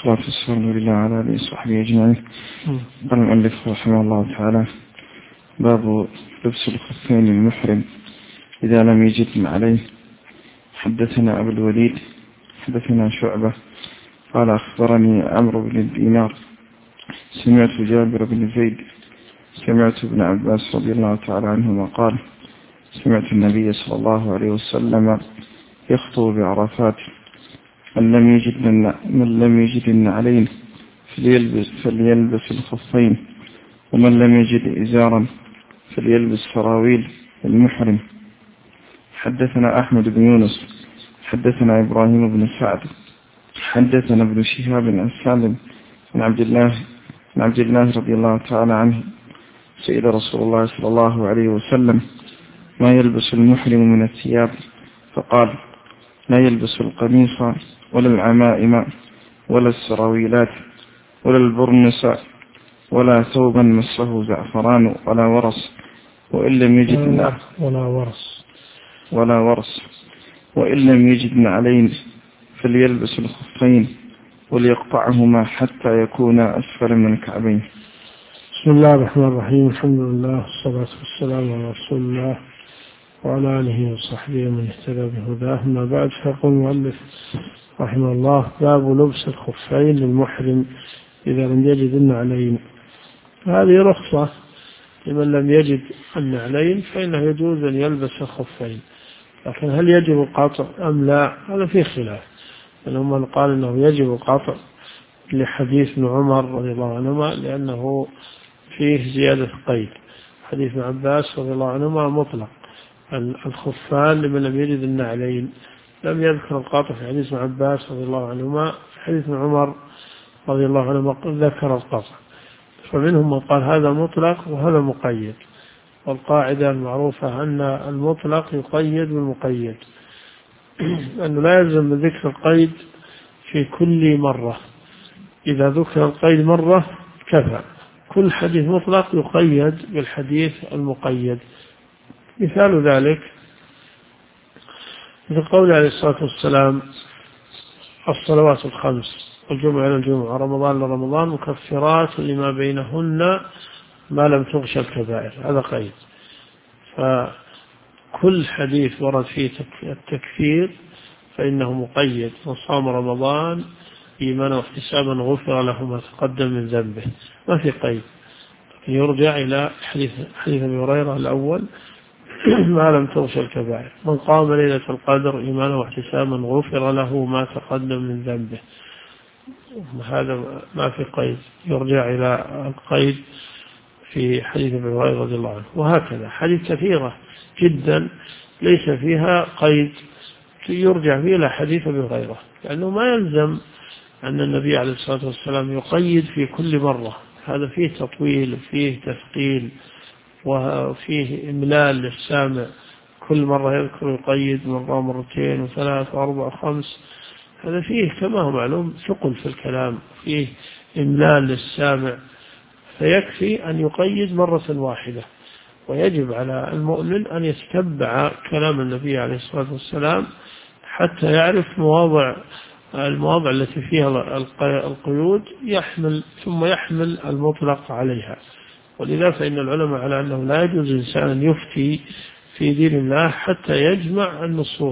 والصلاة والسلام لله على آله وصحبه أجمعين. قال المؤلف رحمه الله تعالى: باب لبس الخفين المحرم إذا لم يجد عليه. حدثنا أبو الوليد حدثنا شعبة قال أخبرني عمرو بن الدينار سمعت جابر بن زيد سمعت ابن عباس رضي الله تعالى عنهما قال: سمعت النبي صلى الله عليه وسلم يخطب بعرفات: من لم يجد النعلين فليلبس الخفين، ومن لم يجد إزارا فليلبس سراويل المحرم. حدثنا أحمد بن يونس حدثنا إبراهيم بن سعد حدثنا ابن شهاب عن سالم عن عبد الله رضي الله تعالى عنه: سئل رسول الله صلى الله عليه وسلم: ما يلبس المحرم من الثياب؟ فقال: لا يلبس القميص ولا العمائم ولا السراويلات ولا البرنس ولا ثوبا مسه زعفران ولا ورس، وإن لم يجد وإن لم يجد نعلين فليلبس الخفين وليقطعهما حتى يكون أسفل من الكعبين. بسم الله الرحمن الرحيم. الحمد لله والصلاة والسلام على رسول الله وعلى آله وصحبه من اهتدى بهداه. أما بعد، فيقول المؤلف رحمه الله: باب لبس الخفين للمحرم إذا لم يجد النعلين. هذه رخصة لمن لم يجد النعلين، فإنه يجوز أن يلبس الخفين، لكن هل يجب القطع أم لا؟ هذا فيه خلاف. منهم من قال أنه يجب القطع لحديث ابن عمر رضي الله عنهما لأنه فيه زيادة قيد. حديث ابن عباس رضي الله عنهما مطلق الخفان لمن لم يجد النعلين، لم يذكر القطع في حديث ابن عباس رضي الله عنهما. في حديث ابن عمر رضي الله عنهما ذكر القطع، فمنهم من قال هذا مطلق وهذا مقيد. والقاعدة المعروفة أن المطلق يقيد بالمقيد، أنه لا يلزم بذكر القيد في كل مرة. إذا ذكر القيد مرة كفى. كل حديث مطلق يقيد بالحديث المقيد. مثال ذلك في قول عليه الصلاة والسلام: الصلوات الخمس والجمعة إلى الجمعة رمضان لرمضان مكفرات لما بينهن ما لم تغش الكبائر. هذا قيد. فكل حديث ورد فيه التكفير فإنه مقيد. من صام رمضان إيمانا واحتسابا غفر له ما تقدم من ذنبه. ما في قيد. يرجع إلى حديث أبي هريرة الأول: ما لم تغش الكبائر. من قام ليلة القدر إيمانا واحتسابا غفر له ما تقدم من ذنبه. هذا ما في قيد. يرجع إلى القيد في حديث ابي هريرة رضي الله عنه. وهكذا حديث كثيرة جدا ليس فيها قيد يرجع فيه إلى حديث ابي هريرة، لأنه ما يلزم أن النبي عليه الصلاة والسلام يقيد في كل مرة. هذا فيه تطويل وفيه تثقيل وفيه إملال للسامع. كل مرة يذكر يقيد مرة مرتين وثلاث وأربع وخمس. هذا فيه كما هو معلوم ثقل في الكلام، فيه إملال للسامع، فيكفي أن يقيد مرة واحدة. ويجب على المؤمن أن يتتبع كلام النبي عليه الصلاة والسلام حتى يعرف المواضع التي فيها القيود ثم يحمل المطلق عليها. ولذا فإن العلماء على أنه لا يجوز الإنسان يفتي في دين الله حتى يجمع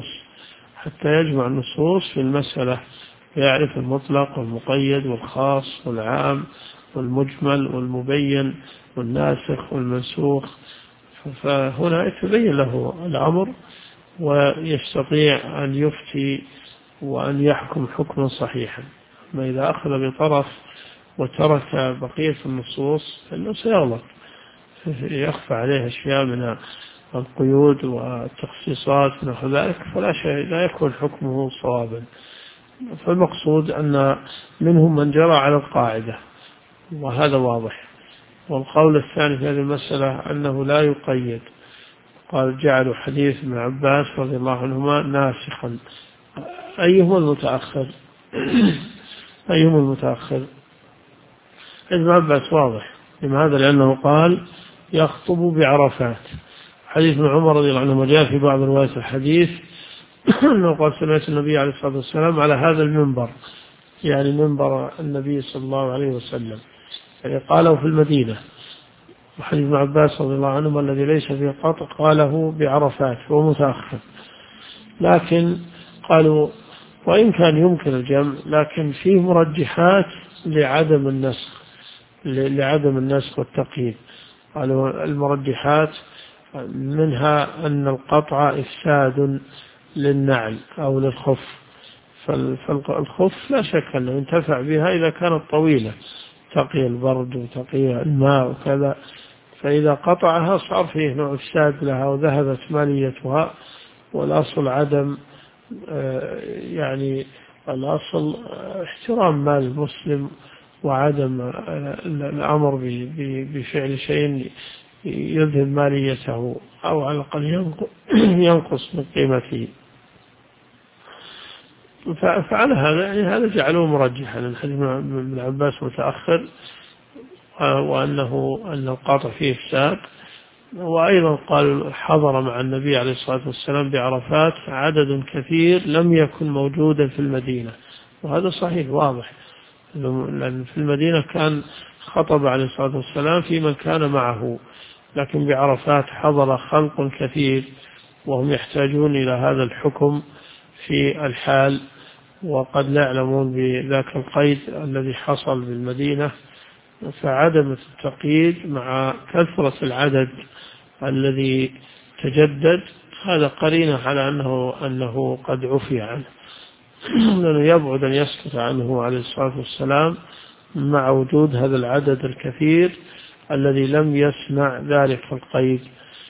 النصوص في المسألة، ويعرف المطلق والمقيد والخاص والعام والمجمل والمبين والناسخ والمنسوخ. فهنا يتبين له الأمر ويستطيع أن يفتي وأن يحكم حكما صحيحا. ما إذا أخذ بطرف وترك بقية النصوص فإنه سيغلط، يخفى عليه أشياء من القيود والتخصيصات ونحو ذلك، لا يكون حكمه صوابا. فالمقصود أن منهم من جرى على القاعدة، وهذا واضح. والقول الثاني في هذه المسألة أنه لا يقيد. قال: جعلوا حديث ابن عباس رضي الله عنهما ناسخا. أيهما المتأخر؟ ابن عباس واضح. لماذا؟ لأنه قال: يخطب بعرفات. حديث ابن عمر رضي الله عنه جاء في بعض روايات الحديث أنه قال: سمعت النبي عليه الصلاة والسلام على هذا المنبر يعني منبر النبي صلى الله عليه وسلم، يعني قاله في المدينة. وحديث ابن عباس رضي الله عنهما الذي ليس فيه قطع قاله بعرفات هو متأخر. لكن قالوا وإن كان يمكن الجمع لكن فيه مرجحات لعدم النسخ والتقييد. قالوا المرجحات منها أن القطع إفساد للنعل أو للخف، فالخف لا شك أنه ينتفع بها إذا كانت طويلة تقي البرد وتقي الماء وكذا، فإذا قطعها صار فيه نوع إفساد لها وذهبت ماليتها. والأصل عدم يعني الأصل احترام مال المسلم وعدم الأمر بفعل شيء يذهب ماليته أو على الأقل ينقص من قيمته. فعلى هذا يعني هذا جعلوه مرجحا، لأن حديث ابن عباس متأخر أن القاطع فيه إفساد. وأيضا قال حضر مع النبي عليه الصلاة والسلام بعرفات عدد كثير لم يكن موجودا في المدينة، وهذا صحيح واضح، لأن في المدينة كان خطب عليه الصلاة والسلام في من كان معه، لكن بعرفات حضر خلق كثير وهم يحتاجون إلى هذا الحكم في الحال، وقد لا يعلمون بذاك القيد الذي حصل بالمدينة. فعدم التقييد مع كثرة العدد الذي تجدد هذا قرينة على أنه قد عفي عنه، لأنه يبعد أن يسكت عنه عليه الصلاة والسلام مع وجود هذا العدد الكثير الذي لم يسمع ذلك القيد.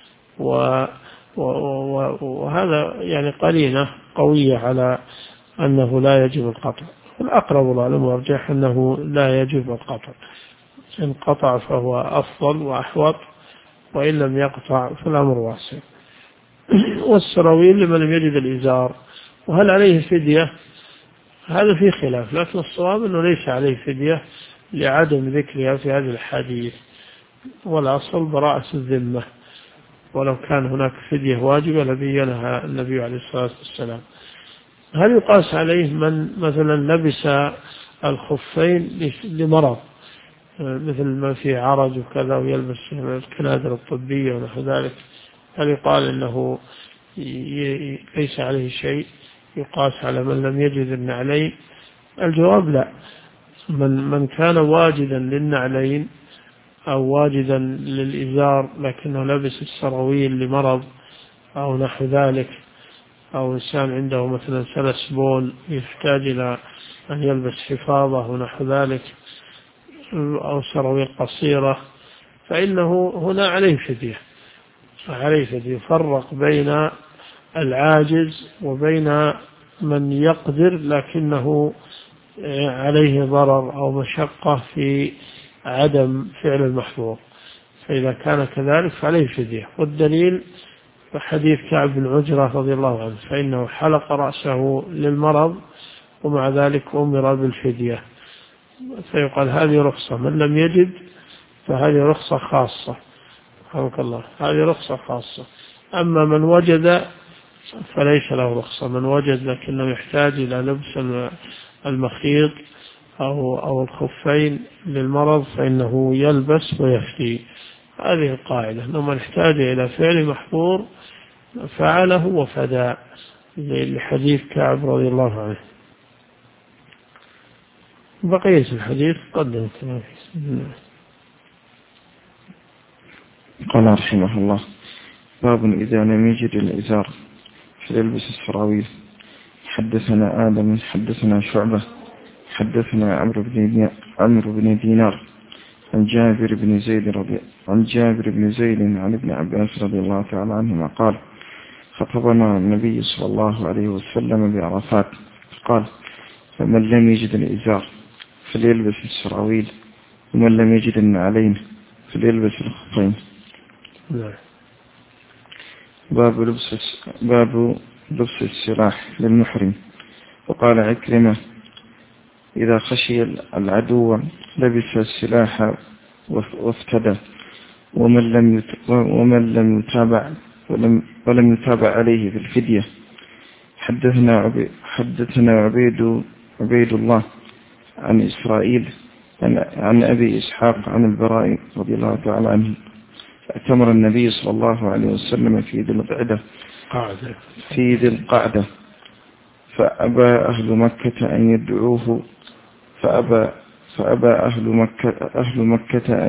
وهذا يعني قرينة قوية على أنه لا يجب القطع. الأقرب والأعلم والأرجح أنه لا يجب القطع، إن قطع فهو أفضل وأحوط، وإن لم يقطع فالأمر واسع. والسراويل لمن لم يجد الإزار، وهل عليه فدية؟ هذا فيه خلاف، لكن الصواب أنه ليس عليه فدية لعدم ذكرها في هذه الحديث، والأصل براءة الذمة، ولو كان هناك فدية واجبة لبينها النبي عليه الصلاة والسلام. هل يقاس عليه من مثلا لبس الخفين لمرض مثل ما فيه عرج وكذا ويلبس الكنادر الطبية ونحو ذلك، هل يقال إنه ليس عليه شيء يقاس على من لم يجد النعلين؟ الجواب لا. من كان واجدا للنعلين أو واجدا للإزار لكنه لبس السراويل لمرض أو نحو ذلك، أو إنسان عنده مثلا سلس بول يحتاج إلى أن يلبس حفاظة ونحو ذلك أو سراويل قصيرة، فإنه هنا عليه فدية. يفرق بين العاجز وبين من يقدر لكنه عليه ضرر أو مشقة في عدم فعل المحظور، فإذا كان كذلك فعليه فدية. والدليل حديث كعب بن عجرة رضي الله عنه، فإنه حلق رأسه للمرض ومع ذلك أمر بالفدية، فيقال هذه رخصة. من لم يجد فهذه رخصة خاصة، رحمك الله، هذه رخصة خاصة. أما من وجد فليس له رخصة. من وجد لكنه يحتاج إلى لبس المخيط أو الخفين للمرض فإنه يلبس ويفدي. هذه القاعدة، أنه من احتاج إلى فعل محظور فعله وفدى، لحديث كعب رضي الله عنه. بقية الحديث قدم كما في. قال رحمه الله: باب إذا لم يجد الإزار فليلبس السراويل. حدثنا آدم حدثنا شعبة حدثنا عمرو بن دينار عن جابر بن زيد عن ابن عباس رضي الله تعالى عنهما قال: خطبنا النبي صلى الله عليه وسلم بعرفات قال: فمن لم يجد الإزار فليلبس السراويل، ومن لم يجد النعلين فليلبس الخفين. باب لبس السلاح للمحرم. وقال عكرمة: إذا خشي العدو لبس السلاح وافتدى، ومن لم يتابع عليه في الفدية. حدثنا عبيد الله عن إسرائيل عن أبي إسحاق عن البراء رضي الله تعالى عنه اعتمر النبي صلى الله عليه وسلم في ذي القعدة فأبى أهل مكة أن يدعوه فأبى أهل مكة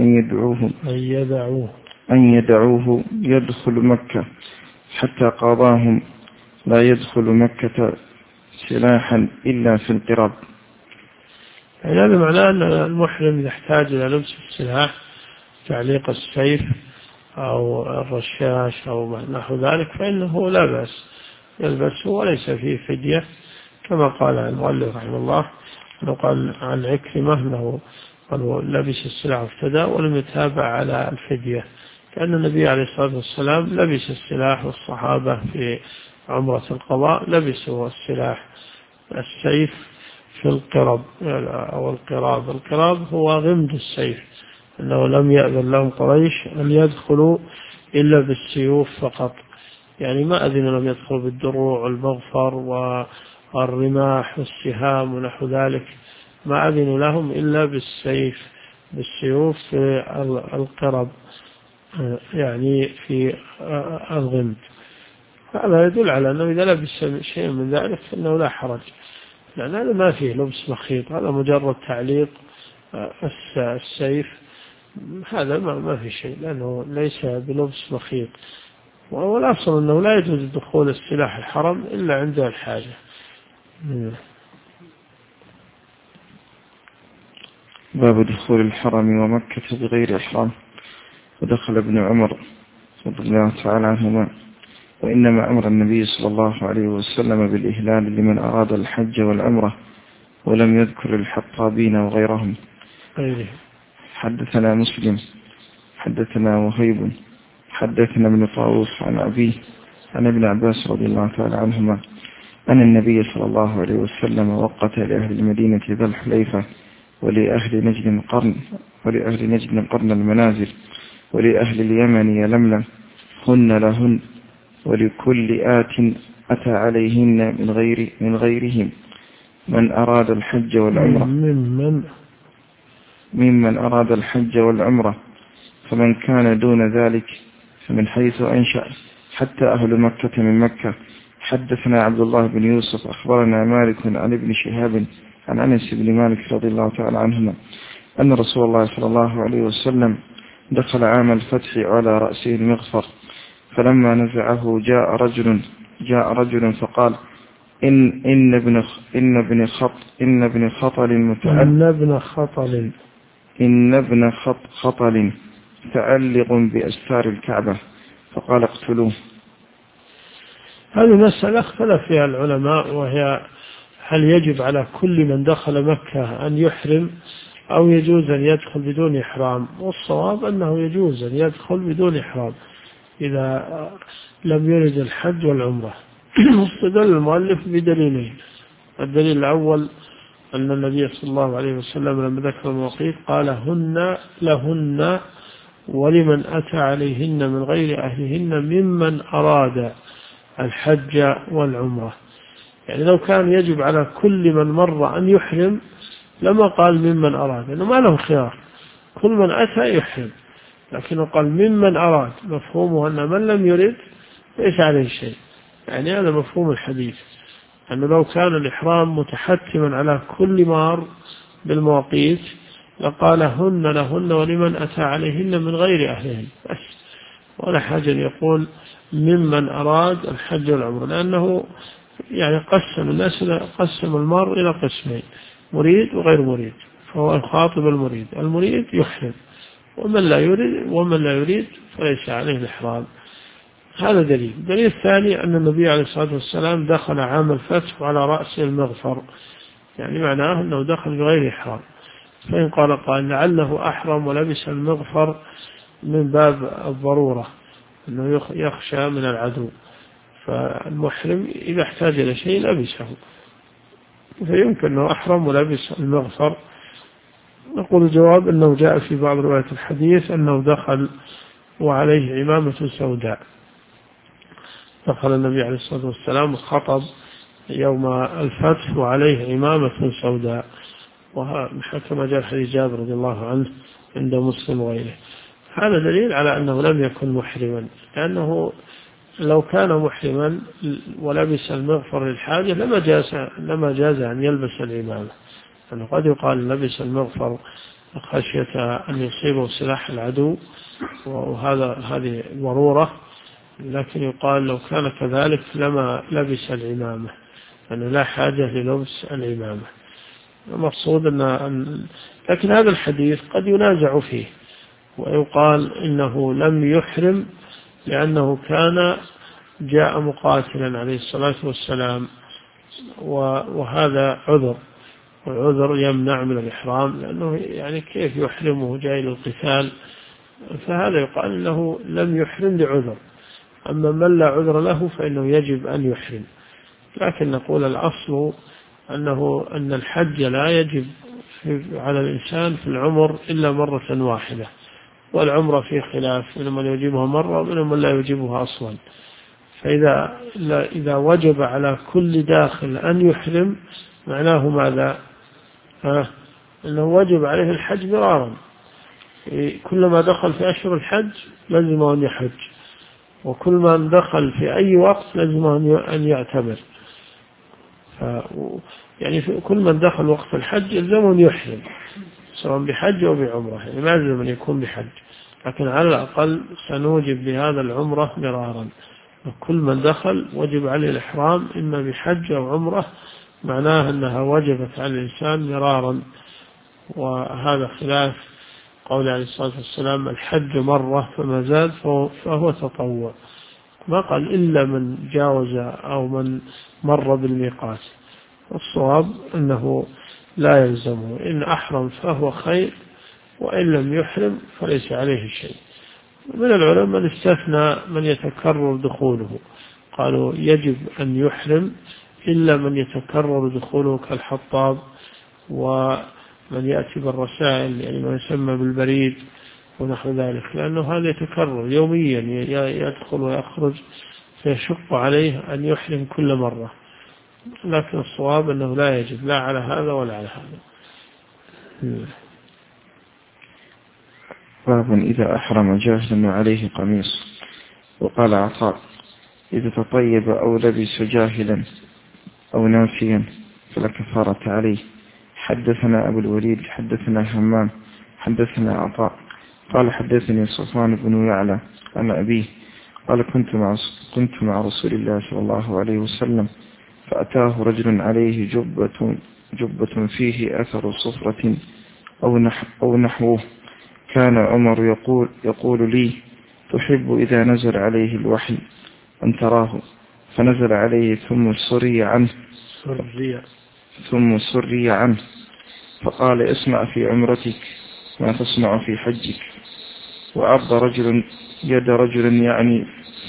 أن يدعوه يدخل مكة حتى قاضاهم لا يدخل مكة سلاحا إلا في القراب. يعني هذا معناه أن المحرم يحتاج إلى لبس السلاح، تعليق السيف أو الرشاش أو نحو ذلك، فإنه لا بأس يلبسه وليس فيه فدية، كما قال المؤلف رحمه الله أنه قال عن عكرمة أنه لبس السلاح وافتدى ولم يتابع على الفدية، كأن النبي عليه الصلاة والسلام لبس السلاح، والصحابة في عمرة القضاء لبسوا السلاح السيف في القرب أو القراب. القراب هو غمد السيف، أنه لم يأذن لهم قريش أن يدخلوا إلا بالسيوف فقط، يعني ما أذن لهم يدخلوا بالدروع والمغفر والرماح والسهام ونحو ذلك، ما أذن لهم إلا بالسيوف في القرب، يعني في الغمد. هذا يدل على أنه إذا لبس شيء من ذلك فإنه لا حرج، لأن هذا ما فيه لبس مخيط، هذا مجرد تعليق السيف، هذا ما في شيء لأنه ليس بلبس مخيط. والأصل أنه لا يجوز دخول السلاح الحرم إلا عند الحاجة. باب دخول الحرم ومكة بغير إحرام. ودخل ابن عمر رضي الله تعالى عنهما وإنما أمر النبي صلى الله عليه وسلم بالإهلال لمن أراد الحج والعمرة ولم يذكر الحطابين وغيرهم. حدثنا مسلم حدثنا وهيب حدثنا ابن طاووس عن أبيه عن ابن عباس رضي الله تعالى عنهما أن النبي صلى الله عليه وسلم وقت لأهل المدينة ذا الحليفة ولأهل نجد قرن المنازل ولأهل اليمن يلملم هن لهن ولكل آت أتى عليهن من غيرهم من أراد الحج والعمرة ممن أراد الحج والعمرة، فمن كان دون ذلك فمن حيث أنشأ حتى أهل مكة من مكة. حدثنا عبد الله بن يوسف أخبرنا مالك عن ابن شهاب عن أنس بن مالك رضي الله تعالى عنهما أن رسول الله صلى الله عليه وسلم دخل عام الفتح على رأسه المغفر، فلما نزعه جاء رجل فقال إن ابن خطل متعلق بأستار الكعبة، فقال اقتلوه. هذه مسألة اختلف فيها العلماء، وهي هل يجب على كل من دخل مكة أن يحرم أو يجوز أن يدخل بدون إحرام؟ والصواب أنه يجوز أن يدخل بدون إحرام إذا لم يرد الحج والعمرة. استدل المؤلف بدليلين. الدليل الأول أن النبي صلى الله عليه وسلم لما ذكر المواقيت قال هن لهن ولمن أتى عليهن من غير أهلهن ممن أراد الحج والعمرة. يعني لو كان يجب على كل من مر أن يحرم لما قال ممن أراد، لأنه ما له خيار، كل من أتى يحرم، لكنه قال ممن أراد، مفهومه أن من لم يرد ليس عليه شيء. يعني هذا مفهوم الحديث، أنه لو كان الإحرام متحتما على كل مار بالمواقيت لقال هن لهن ولمن أتى عليهن من غير أهلهن بس، ولا حاجة يقول ممن أراد الحج والعمرة، لأنه يعني قسم المار إلى قسمين، مريد وغير مريد، فهو يخاطب المريد يحرم، ومن لا يريد فليس عليه الإحرام. هذا دليل. الدليل الثاني أن النبي عليه الصلاة والسلام دخل عام الفتح على رأس المغفر، يعني معناه أنه دخل بغير إحرام. فإن قال لعله أحرم ولبس المغفر من باب الضرورة، أنه يخشى من العدو، فالمحرم إذا احتاج إلى شيء لبسه، فيمكن أنه أحرم ولبس المغفر. نقول الجواب أنه جاء في بعض روايات الحديث أنه دخل وعليه عمامة سوداء. دخل النبي عليه الصلاة والسلام خطب يوم الفتح وعليه عمامة سوداء، كما جاء حديث جابر رضي الله عنه عند مسلم وغيره. هذا دليل على أنه لم يكن محرما، لأنه لو كان محرما ولبس المغفر للحاجة لما جاز أن يلبس العمامة. يعني قد يقال لبس المغفر خشية أن يصيبه سلاح العدو، هذه ضرورة، لكن يقال لو كان كذلك لما لبس العمامة، أنه لا حاجة للبس العمامة. المقصود لكن هذا الحديث قد ينازع فيه، ويقال إنه لم يحرم لأنه كان جاء مقاتلا عليه الصلاة والسلام، وهذا عذر، والعذر يمنع من الإحرام، لأنه يعني كيف يحرمه جاي للقتال؟ فهذا يقال إنه لم يحرم لعذر. أما من لا عذر له فإنه يجب أن يحرم. لكن نقول الأصل أن الحج لا يجب على الإنسان في العمر إلا مرة واحدة، والعمرة في خلاف، من من يجيبها مرة ومن من لا يجيبها أصلا. فإذا وجب على كل داخل أن يحرم معناه ماذا؟ أنه وجب عليه الحج مرارا، كلما دخل في أشهر الحج لازم أن يحج، وكل من دخل في أي وقت لازم أن يعتمر. يعني كل من دخل وقت الحج يلزم أن يحرم، سواء بحج أو بعمرة، يعني ما يلزم أن يكون بحج، لكن على الأقل سنوجب لهذا العمرة مرارا. كل من دخل وجب عليه الإحرام إما بحج أو عمرة، معناه أنها وجبت على الإنسان مرارا. وهذا خلاف قول عليه الصلاة والسلام الحج مرة فما زاد فهو تطوع، ما قال إلا من جاوز أو من مر بالميقات. الصواب أنه لا يلزمه، إن أحرم فهو خير، وإن لم يحرم فليس عليه شيء. من العلماء من استثنى من يتكرر دخوله، قالوا يجب أن يحرم إلا من يتكرر دخوله كالحطاب ومن يأتي بالرسائل، يعني ما يسمى بالبريد ونحو ذلك، لأنه هذا يتكرر يوميا، يدخل ويخرج، فيشق عليه أن يحرم كل مرة. لكن الصواب أنه لا يجب لا على هذا ولا على هذا. باب إذا أحرم جاهلا وعليه قميص. وقال عطاء إذا تطيب أو لبس جاهلا أو ناسيا فلا كفارة عليه. حدثنا أبو الوليد حدثنا همام حدثنا عطاء قال حدثني صفوان بن يعلى عن أبيه قال كنت مع رسول الله صلى الله عليه وسلم فأتاه رجل عليه جبة فيه أثر صفرة أو نحوه. كان عمر يقول لي تحب إذا نزل عليه الوحي أن تراه؟ فنزل عليه ثم سري عنه فقال اسمع في عمرتك ما تصنع في حجك. وعض رجل يد رجل يعني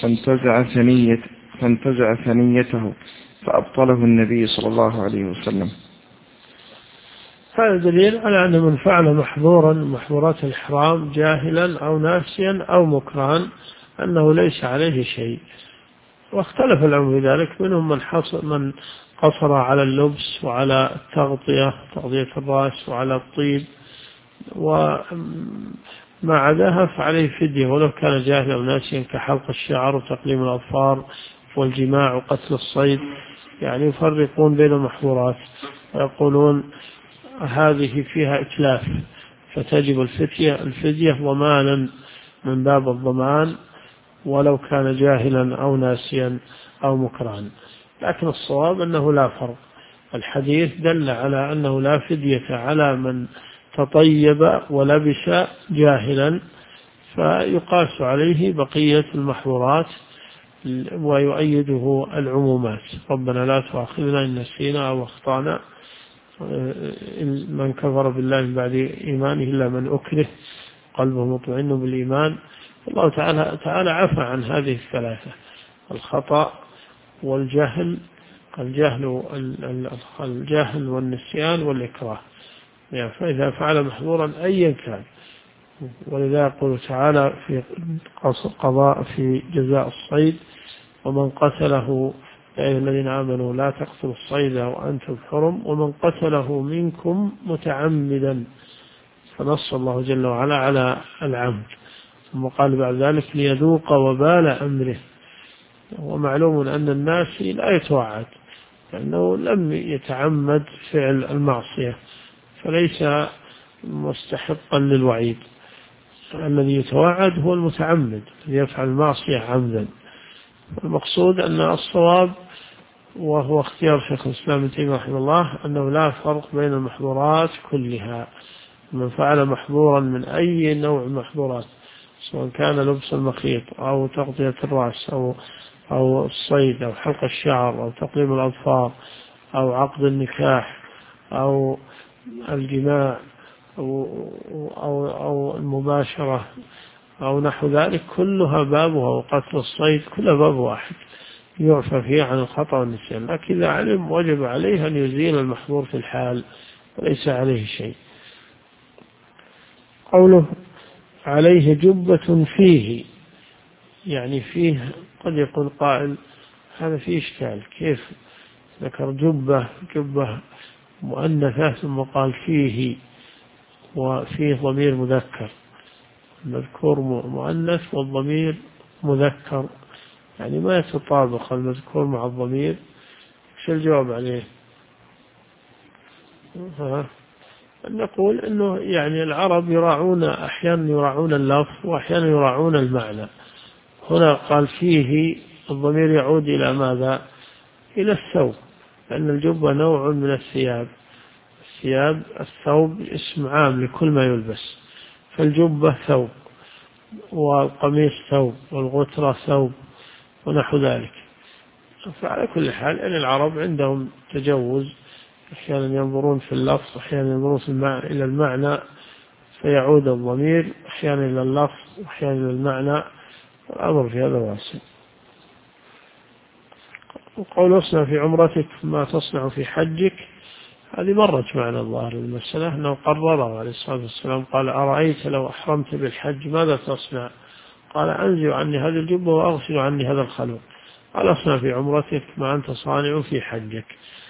فانتزع ثنيته فأبطله النبي صلى الله عليه وسلم. هذا دليل على أن من فعل محظورا محظورات الإحرام جاهلا أو ناسيا أو مكرها أنه ليس عليه شيء. واختلف العلماء في ذلك، منهم من قصر على اللبس وعلى تغطية الرأس وعلى الطيب، وما عداها فعليه فدية ولو كان جاهلا أو ناسيا، كحلق الشعر وتقليم الأظفار والجماع وقتل الصيد. يعني يفرقون بين المحظورات ويقولون هذه فيها إتلاف فتجب الفدية ضمانا من باب الضمان ولو كان جاهلا أو ناسيا أو مكرها. لكن الصواب أنه لا فرق. الحديث دل على أنه لا فدية على من تطيب ولبس جاهلا، فيقاس عليه بقية المحظورات ويؤيده العمومات. ربنا لا تؤاخذنا إن نسينا أو أخطأنا، من كفر بالله من بعد إيمانه إلا من أكره قلبه مطمئن بالإيمان. الله تعالى عفى عن هذه الثلاثة: الخطأ والجهل، الجهل والنسيان والإكراه. يعني فإذا فعل محظورا أيا كان، ولذا يقول تعالى في قضاء في جزاء الصيد: ومن قتله يا أيها الذين آمنوا لا تقتلوا الصيد وأنتم حرم ومن قتله منكم متعمدا، فنص الله جل وعلا على العمد. ثم قال بعد ذلك ليذوق وبال أمره. ومعلوم أن الناس لا يتوعد لأنه لم يتعمد فعل المعصية فليس مستحقا للوعيد. الذي يتوعد هو المتعمد يفعل المعصية عمدا. المقصود أن الصواب وهو اختيار شيخ الإسلام ابن تيمية رحمه الله أنه لا فرق بين المحظورات كلها. من فعل محظورا من أي نوع محظورات سواء كان لبس المخيط أو تغطية الرأس أو الصيد أو حلق الشعر أو تقليم الأظفار أو عقد النكاح أو الجماع أو المباشرة أو نحو ذلك، كلها بابها، وقتل الصيد كلها باب واحد يعفى فيه عن الخطأ والنسيان. لكن إذا علم وجب عليه أن يزيل المحظور في الحال وليس عليه شيء. قوله عليه جبة فيه، يعني فيه قد يقول قائل هذا فيه إشكال، كيف ذكر جبة مؤنثة ثم قال فيه وفيه ضمير مذكر، المذكور مؤنث والضمير مذكر، يعني ما يتطابق المذكور مع الضمير. شو الجواب عليه؟ نقول أنه يعني العرب أحيانا يراعون اللفظ وأحيانا يراعون المعنى. هنا قال فيه الضمير يعود إلى ماذا؟ إلى الثوب، لأن الجبة نوع من الثياب. الثوب اسم عام لكل ما يلبس، فالجبة ثوب والقميص ثوب والغترة ثوب ونحو ذلك. فعلى كل حال أن العرب عندهم تجوز، أحيانا ينظرون في اللفظ أحيانا ينظرون إلى المعنى فيعود الضمير أحيانا إلى اللفظ أحيانا إلى المعنى، الأمر في هذا واسع. وقول اصنع في عمرتك ما تصنع في حجك، هذه مرت معنا الظاهر المسألة أنه قرره عليه الصلاة والسلام، قال أرأيت لو أحرمت بالحج ماذا تصنع؟ قال أنزع عني هذه الجبة وأغسل عني هذا الخلوق. قال اصنع في عمرتك ما أنت صانع في حجك.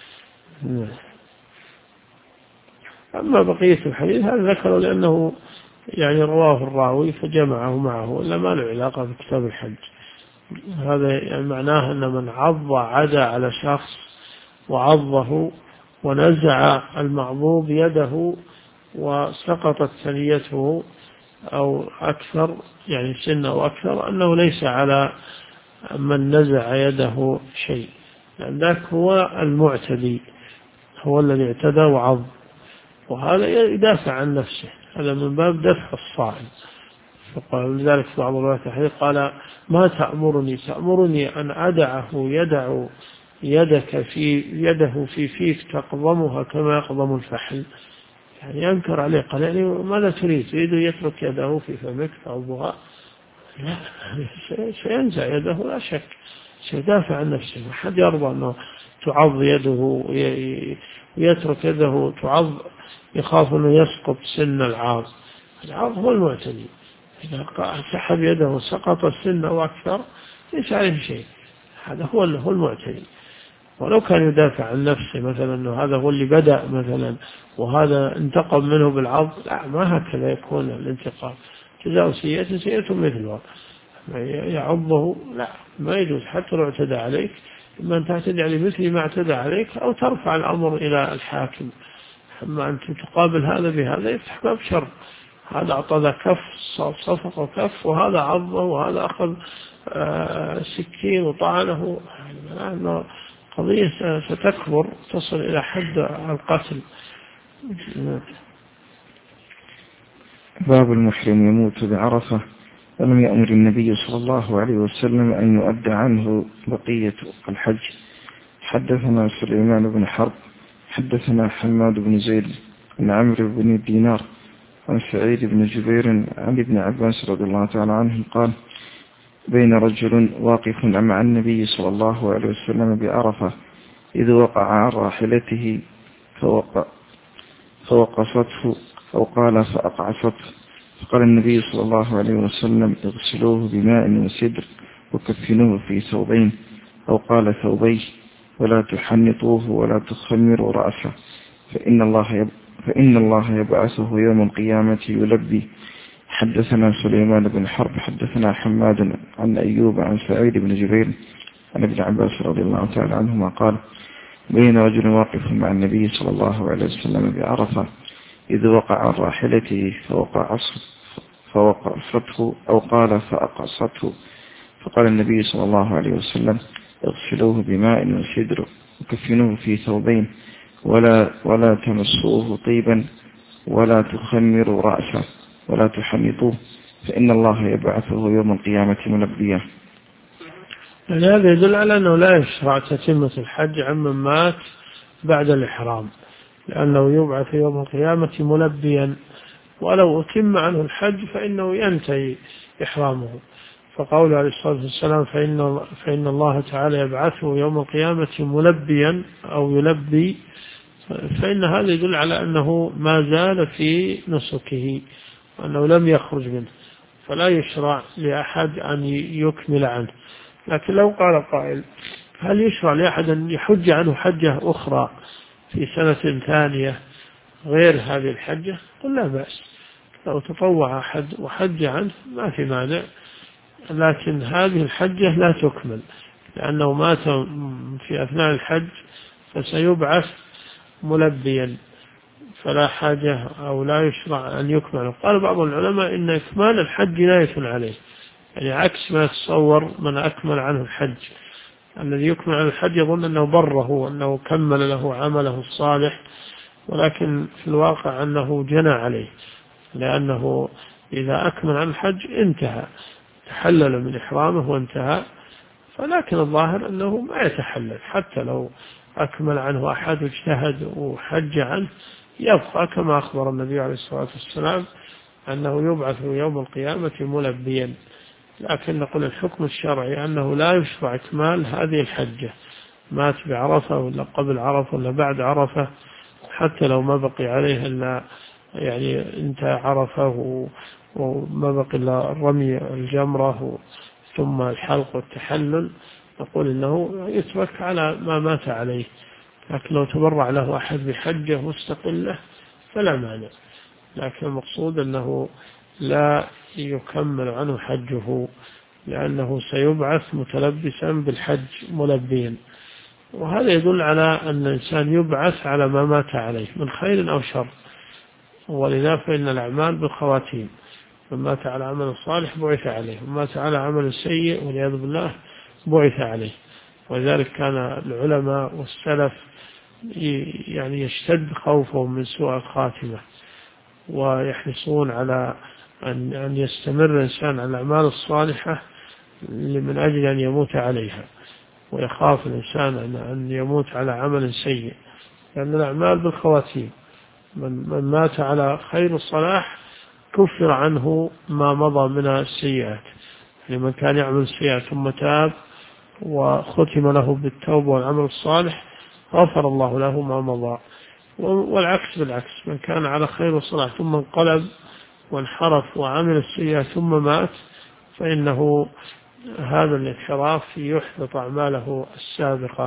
أما بقية الحديث هذا ذكره لأنه يعني رواه الراوي فجمعه معه، إلا ما له علاقة بكتاب الحج. هذا يعني معناه أن من عدا على شخص وعضه ونزع المعضوب يده وسقطت ثنيته أو أكثر، يعني سن أو أكثر، أنه ليس على من نزع يده شيء، لأن ذاك هو المعتدي، هو الذي اعتدى وعض، وهذا يدافع عن نفسه، هذا من باب دفع الصائل. فقال لذلك بعض الروايات قال ما تأمرني أن أدعه يده في فيك تقضمها كما يقضم الفحل، يعني ينكر عليه. قال يعني ماذا تريد يترك يده في فمك تعضها؟ لا، سينزع يده لا شك، سيدافع عن نفسه. ما حد يرضى أنه تعض يده ويترك يده تعض يخاف أنه يسقط سن العاض. العاض هو المعتدي، إذا سحب يده سقط السن أو أكثر ليس عليه شيء، هذا هو المعتدي. ولو كان يدافع عن نفسه مثلا أنه هذا هو اللي بدأ مثلا وهذا انتقم منه بالعض، لا، ما هكذا يكون الانتقام. جزاء سيئة مثلها، يعضه لا، ما يجوز حتى لو اعتدى عليك، إما أن تعتدي عليه مثل ما اعتدى عليك أو ترفع الأمر إلى الحاكم. أما أن تقابل هذا بهذا يفتح باب شر، هذا أعطى ذا كف صفق كف وهذا عضه وهذا أخذ سكين وطعنه، يعني قضية ستكبر تصل إلى حد القتل. باب المحرم يموت بعرفة ولم يأمر النبي صلى الله عليه وسلم أن يؤدى عنه بقية الحج. حدثنا سليمان بن حرب حدثنا حماد بن زيد عن عمرو بن دينار عن سعيد بن جبير عن ابن عباس رضي الله تعالى عنه قال بين رجل واقف مع النبي صلى الله عليه وسلم بعرفة إذ وقع عن راحلته فوقصته أو قال فأقعصته، فقال النبي صلى الله عليه وسلم اغسلوه بماء وسدر وكفنوه في ثوبين أو قال ثوبيه ولا تحنطوه ولا تخمروا رأسه فإن الله يبعثه يوم القيامة يلبي. حدثنا سليمان بن حرب حدثنا حماد عن أيوب عن سعيد بن جبير عن ابن عباس رضي الله تعالى عنهما قال بين رجل واقف مع النبي صلى الله عليه وسلم بعرفة إذ وقع عن راحلته فوقفته أو قال فأقصته، فقال النبي صلى الله عليه وسلم اغسلوه بماء وسدر وكفنوه في ثوبين ولا تمسوه طيبا ولا تخمروا رأسه ولا تحنطوه فإن الله يبعثه يوم القيامة ملبيا. هذا يدل على أنه لا يشرع تتمة الحج عمن مات بعد الإحرام، لأنه يبعث يوم القيامة ملبيا، ولو أتم عنه الحج فإنه ينتهي إحرامه. فقول عليه الصلاة والسلام فإن الله تعالى يبعثه يوم القيامة ملبيا أو يلبي، فإن هذا يدل على أنه ما زال في نسكه وأنه لم يخرج منه، فلا يشرع لأحد أن يكمل عنه. لكن لو قال قائل هل يشرع لأحد أن يحج عنه حجة أخرى في سنة ثانية غير هذه الحجة؟ قل لا بأس، لو تطوع أحد وحج عنه ما في مانع، لكن هذه الحجة لا تكمل لأنه مات في أثناء الحج فسيبعث ملبيا، فلا حاجة أو لا يشرع أن يكمل. قال بعض العلماء إن إكمال الحج جناية عليه، يعني عكس ما يتصور من أكمل عنه الحج. الذي يكمل عن الحج يظن أنه بره وأنه كمل له عمله الصالح، ولكن في الواقع أنه جنى عليه، لأنه إذا أكمل عن الحج انتهى، تحلل من إحرامه وانتهى. فلكن الظاهر أنه ما يتحلل حتى لو أكمل عنه أحد واجتهد وحج عنه، يبقى كما أخبر النبي عليه الصلاة والسلام أنه يبعث يوم القيامة ملبيا. لكن نقول الحكم الشرعي أنه لا يشرع إكمال هذه الحجة، مات بعرفة ولا قبل عرفة ولا بعد عرفة، حتى لو ما بقي عليه إلا يعني انتهى عرفة وما بقي إلا رمي الجمرة ثم الحلق والتحلل، نقول إنه يترك على ما مات عليه. لكن لو تبرع له أحد بحجة مستقلة فلا مانع، لكن المقصود أنه لا يكمل عنه حجه، لأنه سيبعث متلبسا بالحج ملبيا. وهذا يدل على أن الإنسان يبعث على ما مات عليه من خير أو شر، ولذا فإن الأعمال بالخواتيم، من مات على عمل صالح بعث عليه، ومن مات على عمل سيء والعياذ بالله بعث عليه. ولذلك كان العلماء والسلف يعني يشتد خوفهم من سوء الخاتمة، ويحرصون على أن يستمر الإنسان على الأعمال الصالحة من أجل أن يموت عليها، ويخاف الإنسان أن يموت على عمل سيء، لأن الأعمال بالخواتيم. من مات على خير الصلاح كفر عنه ما مضى من السيئات، لمن كان يعمل سيئات ثم تاب وختم له بالتوبة والعمل الصالح غفر الله له ما مضى. والعكس بالعكس، من كان على خير الصلاح ثم انقلب وانحرف وعمل السيئات ثم مات، فإنه هذا الانحراف يحبط أعماله السابقة،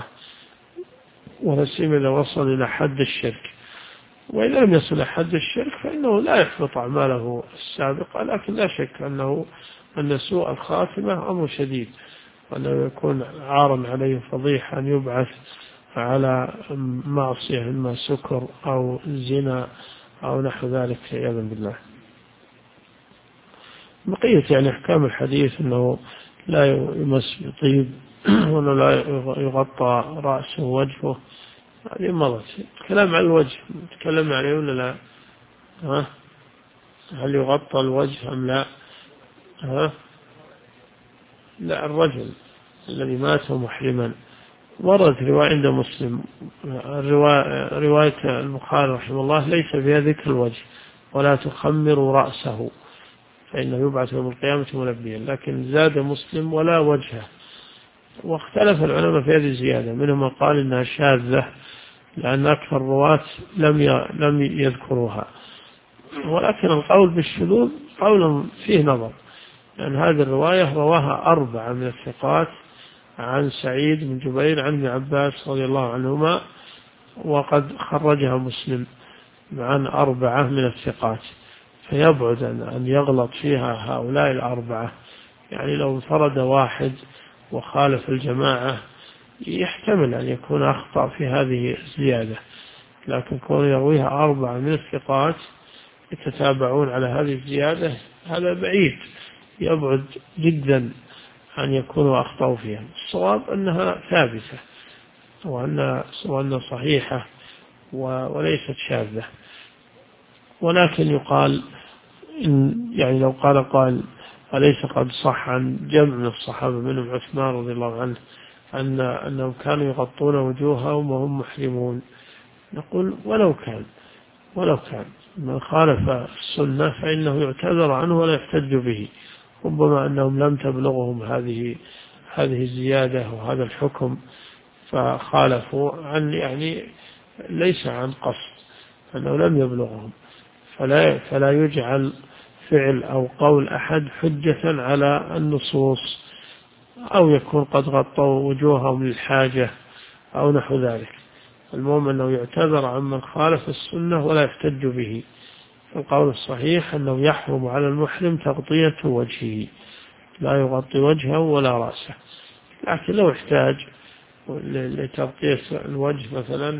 ونسيم إذا وصل إلى حد الشرك. وإذا لم يصل إلى حد الشرك فإنه لا يحبط أعماله السابقة، لكن لا شك أن سوء الخاتمة أمر شديد، وأنه يكون عارا عليه فضيحة أن يبعث على معصية إما سكر أو زنا أو نحو ذلك عياذا بالله. بقية يعني أحكام الحديث أنه لا يمس بطيب وأنه لا يغطى رأسه ووجهه، هذه مضت. الكلام عن الوجه نتكلم عليه ولا لا؟ هل يغطى الوجه أم لا؟ لا، الرجل الذي مات محرما وردت رواية عند مسلم، رواية البخاري رحمه الله ليس فيها ذكر الوجه، ولا تخمر رأسه فإنه يبعث يوم القيامة ملبيا، لكن زاد مسلم ولا وجهه. واختلف العلماء في هذه الزيادة، منهم من قال إنها شاذة لأن أكثر الرواة لم يذكروها، ولكن القول بالشذوذ قول فيه نظر، لأن هذه الرواية رواها 4 من الثقات عن سعيد بن جبير عن ابن عباس رضي الله عنهما، وقد خرجها مسلم عن 4 من الثقات، فيبعد أن يغلط فيها هؤلاء 4. يعني لو انفرد واحد وخالف الجماعة يحتمل أن يكون أخطأ في هذه الزيادة، لكن كون يرويها 4 من الثقات يتتابعون على هذه الزيادة هذا بعيد، يبعد جدا أن يكونوا أخطأوا فيها. الصواب أنها ثابتة وأنها صحيحة وليست شاذة. ولكن يقال يعني لو قال قائل أليس قد صح عن جمع من الصحابة منهم عثمان رضي الله عنه أنهم كانوا يغطون وجوههم وهم محرمون، نقول ولو كان من خالف السنة فإنه يعتذر عنه ولا يحتج به، ربما أنهم لم تبلغهم هذه الزيادة وهذا الحكم فخالفوا عن يعني ليس عن قصد، أنه لم يبلغهم، فلا يجعل فعل أو قول أحد حجة على النصوص، أو يكون قد غطوا وجوههم للحاجة أو نحو ذلك. المهم أنه يعتذر عن من خالف السنة ولا يحتج به. القول الصحيح أنه يحرم على المحرم تغطية وجهه، لا يغطي وجهه ولا رأسه، لكن لو احتاج لتغطية الوجه مثلا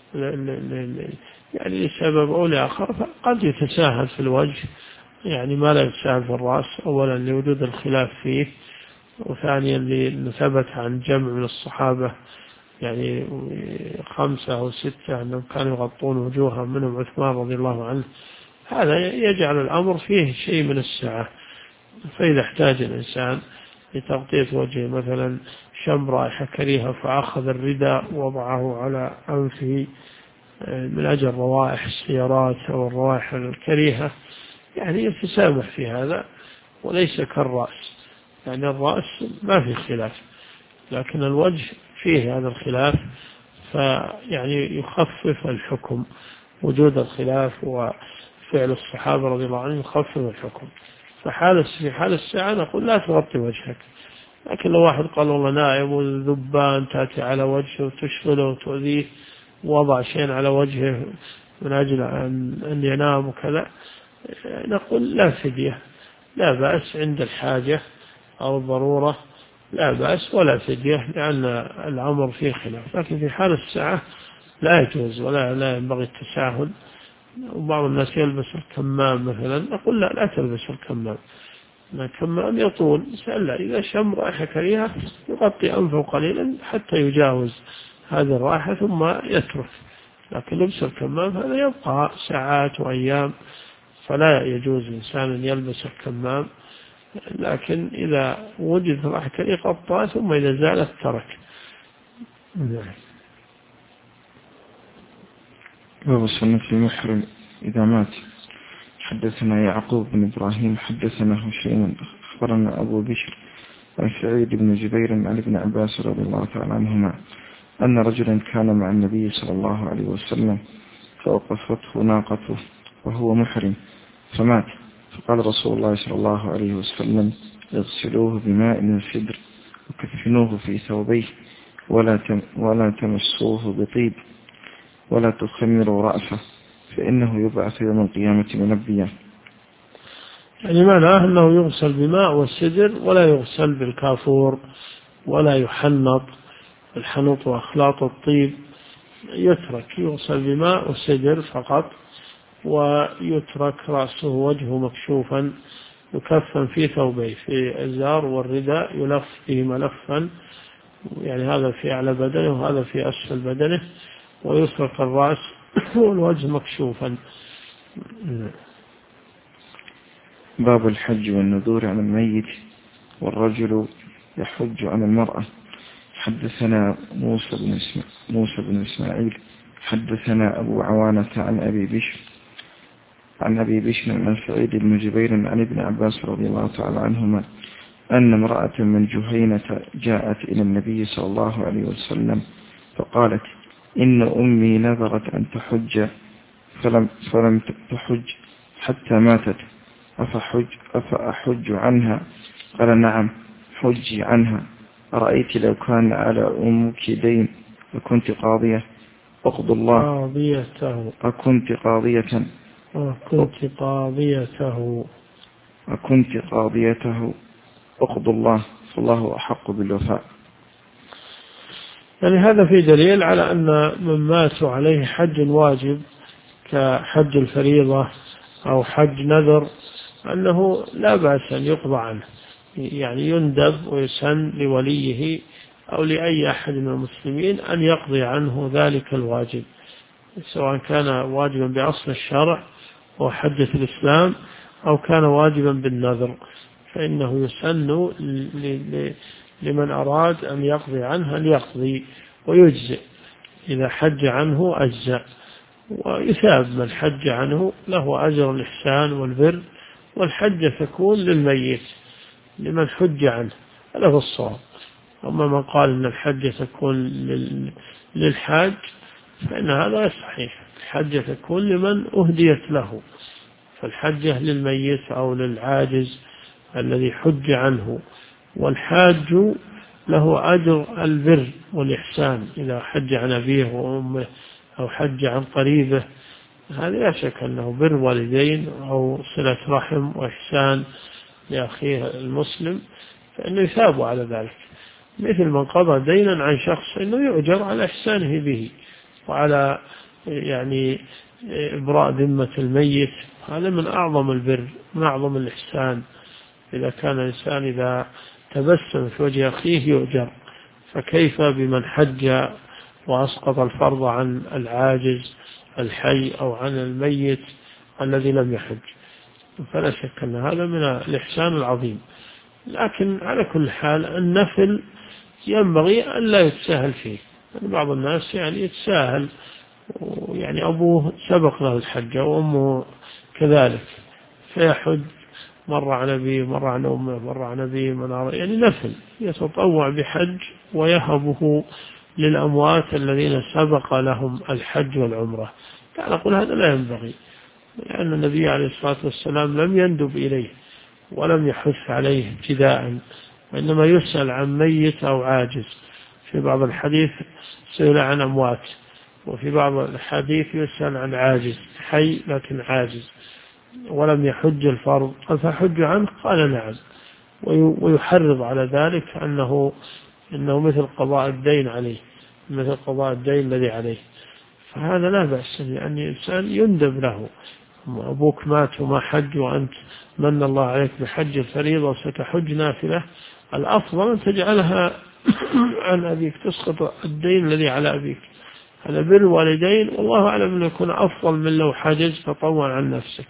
يعني لسبب أو لآخر فقد يتساهل في الوجه، يعني ما لا يتساهل في الرأس، أولا لوجود الخلاف فيه، وثانيا لثبت عن جمع من الصحابة يعني 5 أو 6 أنهم كانوا يغطون وجوههم منهم عثمان رضي الله عنه. هذا يجعل الأمر فيه شيء من السعة. فإذا احتاج الإنسان لتغطية وجهه مثلا شم رائحة كريهة فأخذ الرداء ووضعه على أنفه من أجل روائح السيارات أو الروائح الكريهة، يعني يتسامح في هذا، وليس كالرأس، يعني الرأس ما في خلاف، لكن الوجه فيه هذا الخلاف، فيعني يخفف الحكم، وجود الخلاف وفعل الصحابة رضي الله عنهم يخفف الحكم. في حال الساعة نقول لا تغطي وجهك، لكن لو واحد قال والله نائم والذبان تأتي على وجهه وتشغله وتؤذيه، وضع شيء على وجهه من أجل أن ينام وكذا، نقول لا فدية، لا بأس عند الحاجة أو الضرورة، لا بأس ولا فدية، لأن الأمر فيه خلاف. لكن في حال الساعة لا يجوز ولا ينبغي التساهل. وبعض الناس يلبس الكمام مثلا، نقول لا تلبس الكمام، الكمام يطول، إذا شم رائحة كريهة يغطي أنفه قليلا حتى يجاوز هذه الرائحة ثم يترك، لكن لبس الكمام هذا يبقى ساعات وأيام، فلا يجوز إنسان يلبس الكمام، لكن إذا وجد رائحة كريهة غطاه ثم إذا زالت ترك. باب السنة في المحرم إذا مات. حدثنا يعقوب بن إبراهيم حدثنا هشيم أخبرنا أبو بشر عن سعيد بن جبير عن ابن عباس رضي الله تعالى عنهما أن رجلا كان مع النبي صلى الله عليه وسلم فأوقفته ناقته وهو محرم فمات، فقال رسول الله صلى الله عليه وسلم اغسلوه بماء من السدر وكفنوه في ثوبيه ولا تمسوه بطيب ولا تخمروا رأسه فإنه يبعث يوم القيامة منبيا. يعني معناه أنه يغسل بماء والسدر، ولا يغسل بالكافور ولا يحنط الحنط وأخلاط الطيب، يغسل بماء والسدر فقط، ويترك رأسه وجهه مكشوفا، يكفن في ثوبيه، في الإزار والرداء يلف فيه ملفا، يعني هذا في أعلى بدنه وهذا في أسفل بدنه، ويترك الرأس والوجه مكشوفا. باب الحج والنذور عن الميت والرجل يحج عن المرأة. حدثنا موسى بن إسماعيل حدثنا أبو عوانة عن أبي بشر عن سعيد بن جبير عن ابن عباس رضي الله تعالى عنهما أن امرأة من جهينة جاءت إلى النبي صلى الله عليه وسلم فقالت إن أمي نذرت أن تحج فلم تحج حتى ماتت، أفأحج عنها؟ قال نعم حجي عنها. أرأيت لو كان على أمك دين وكنت قاضية أقض الله قاضيته أكنت قاضية وكنت قاضيته أكنت قاضيته أقض الله فالله أحق بالوفاء. يعني هذا في دليل على أن من مات عليه حج واجب كحج الفريضة أو حج نذر أنه لا بأس أن يقضى عنه، يعني يندب ويسن لوليه أو لأي أحد من المسلمين أن يقضي عنه ذلك الواجب، سواء كان واجبا بأصل الشرع وحجة الإسلام أو كان واجبا بالنذر، فإنه يسن لمن أراد أن يقضي عنه أن يقضي ويجزئ، إذا حج عنه أجزأ، ويثاب من حج عنه، له أجر الإحسان والبر، والحجة تكون للميت لمن حج عنه، هذا هو الصواب. أما من قال أن الحجة تكون للحاج فإن هذا غير صحيح، الحجة تكون لمن أهديت له، فالحجة للميت أو للعاجز الذي حج عنه، والحاج له أجر البر والإحسان إذا حج عن أبيه وأمه أو حج عن قريبه، هذا لا شك أنه بر والدين أو صلة رحم وإحسان لأخيه المسلم، فإنه يثاب على ذلك، مثل من قضى دينا عن شخص إنه يؤجر على إحسانه به وعلى يعني إبراء ذمة الميت، هذا من أعظم البر من أعظم الإحسان. إذا كان الإنسان إذا تبسم في وجه أخيه يؤجر، فكيف بمن حج وأسقط الفرض عن العاجز الحي أو عن الميت الذي لم يحج؟ فلا شك أن هذا من الإحسان العظيم. لكن على كل حال النفل ينبغي أن لا يتساهل فيه، يعني بعض الناس يعني يتساهل، يعني أبوه سبق له الحج وأمه كذلك فيحج مرة عن أبيه مرة عن أمه مرة عن أبيه يعني نفل، يتطوع بحج ويهبه للأموات الذين سبق لهم الحج والعمرة. لا نقول هذا لا ينبغي، لأن النبي عليه الصلاة والسلام لم يندب إليه ولم يحث عليه ابتداء، وإنما يسأل عن ميت أو عاجز. في بعض الحديث سئل عن أموات، وفي بعض الحديث يسأل عن عاجز حي لكن عاجز ولم يحج الفرض، فحج عنه قال نعم، ويحرض على ذلك أنه مثل قضاء الدين عليه، مثل قضاء الدين الذي عليه، فهذا لا بأس، يعني الإنسان يندب له. أبوك مات وما حج وأنت من الله عليك بحج الفريضة وستحج نافلة، الأفضل أن تجعلها عن أبيك، تسقط الدين الذي على أبيك، هذا بر والدين، والله أعلم أنه يكون أفضل من لو حجز تطوع عن نفسك.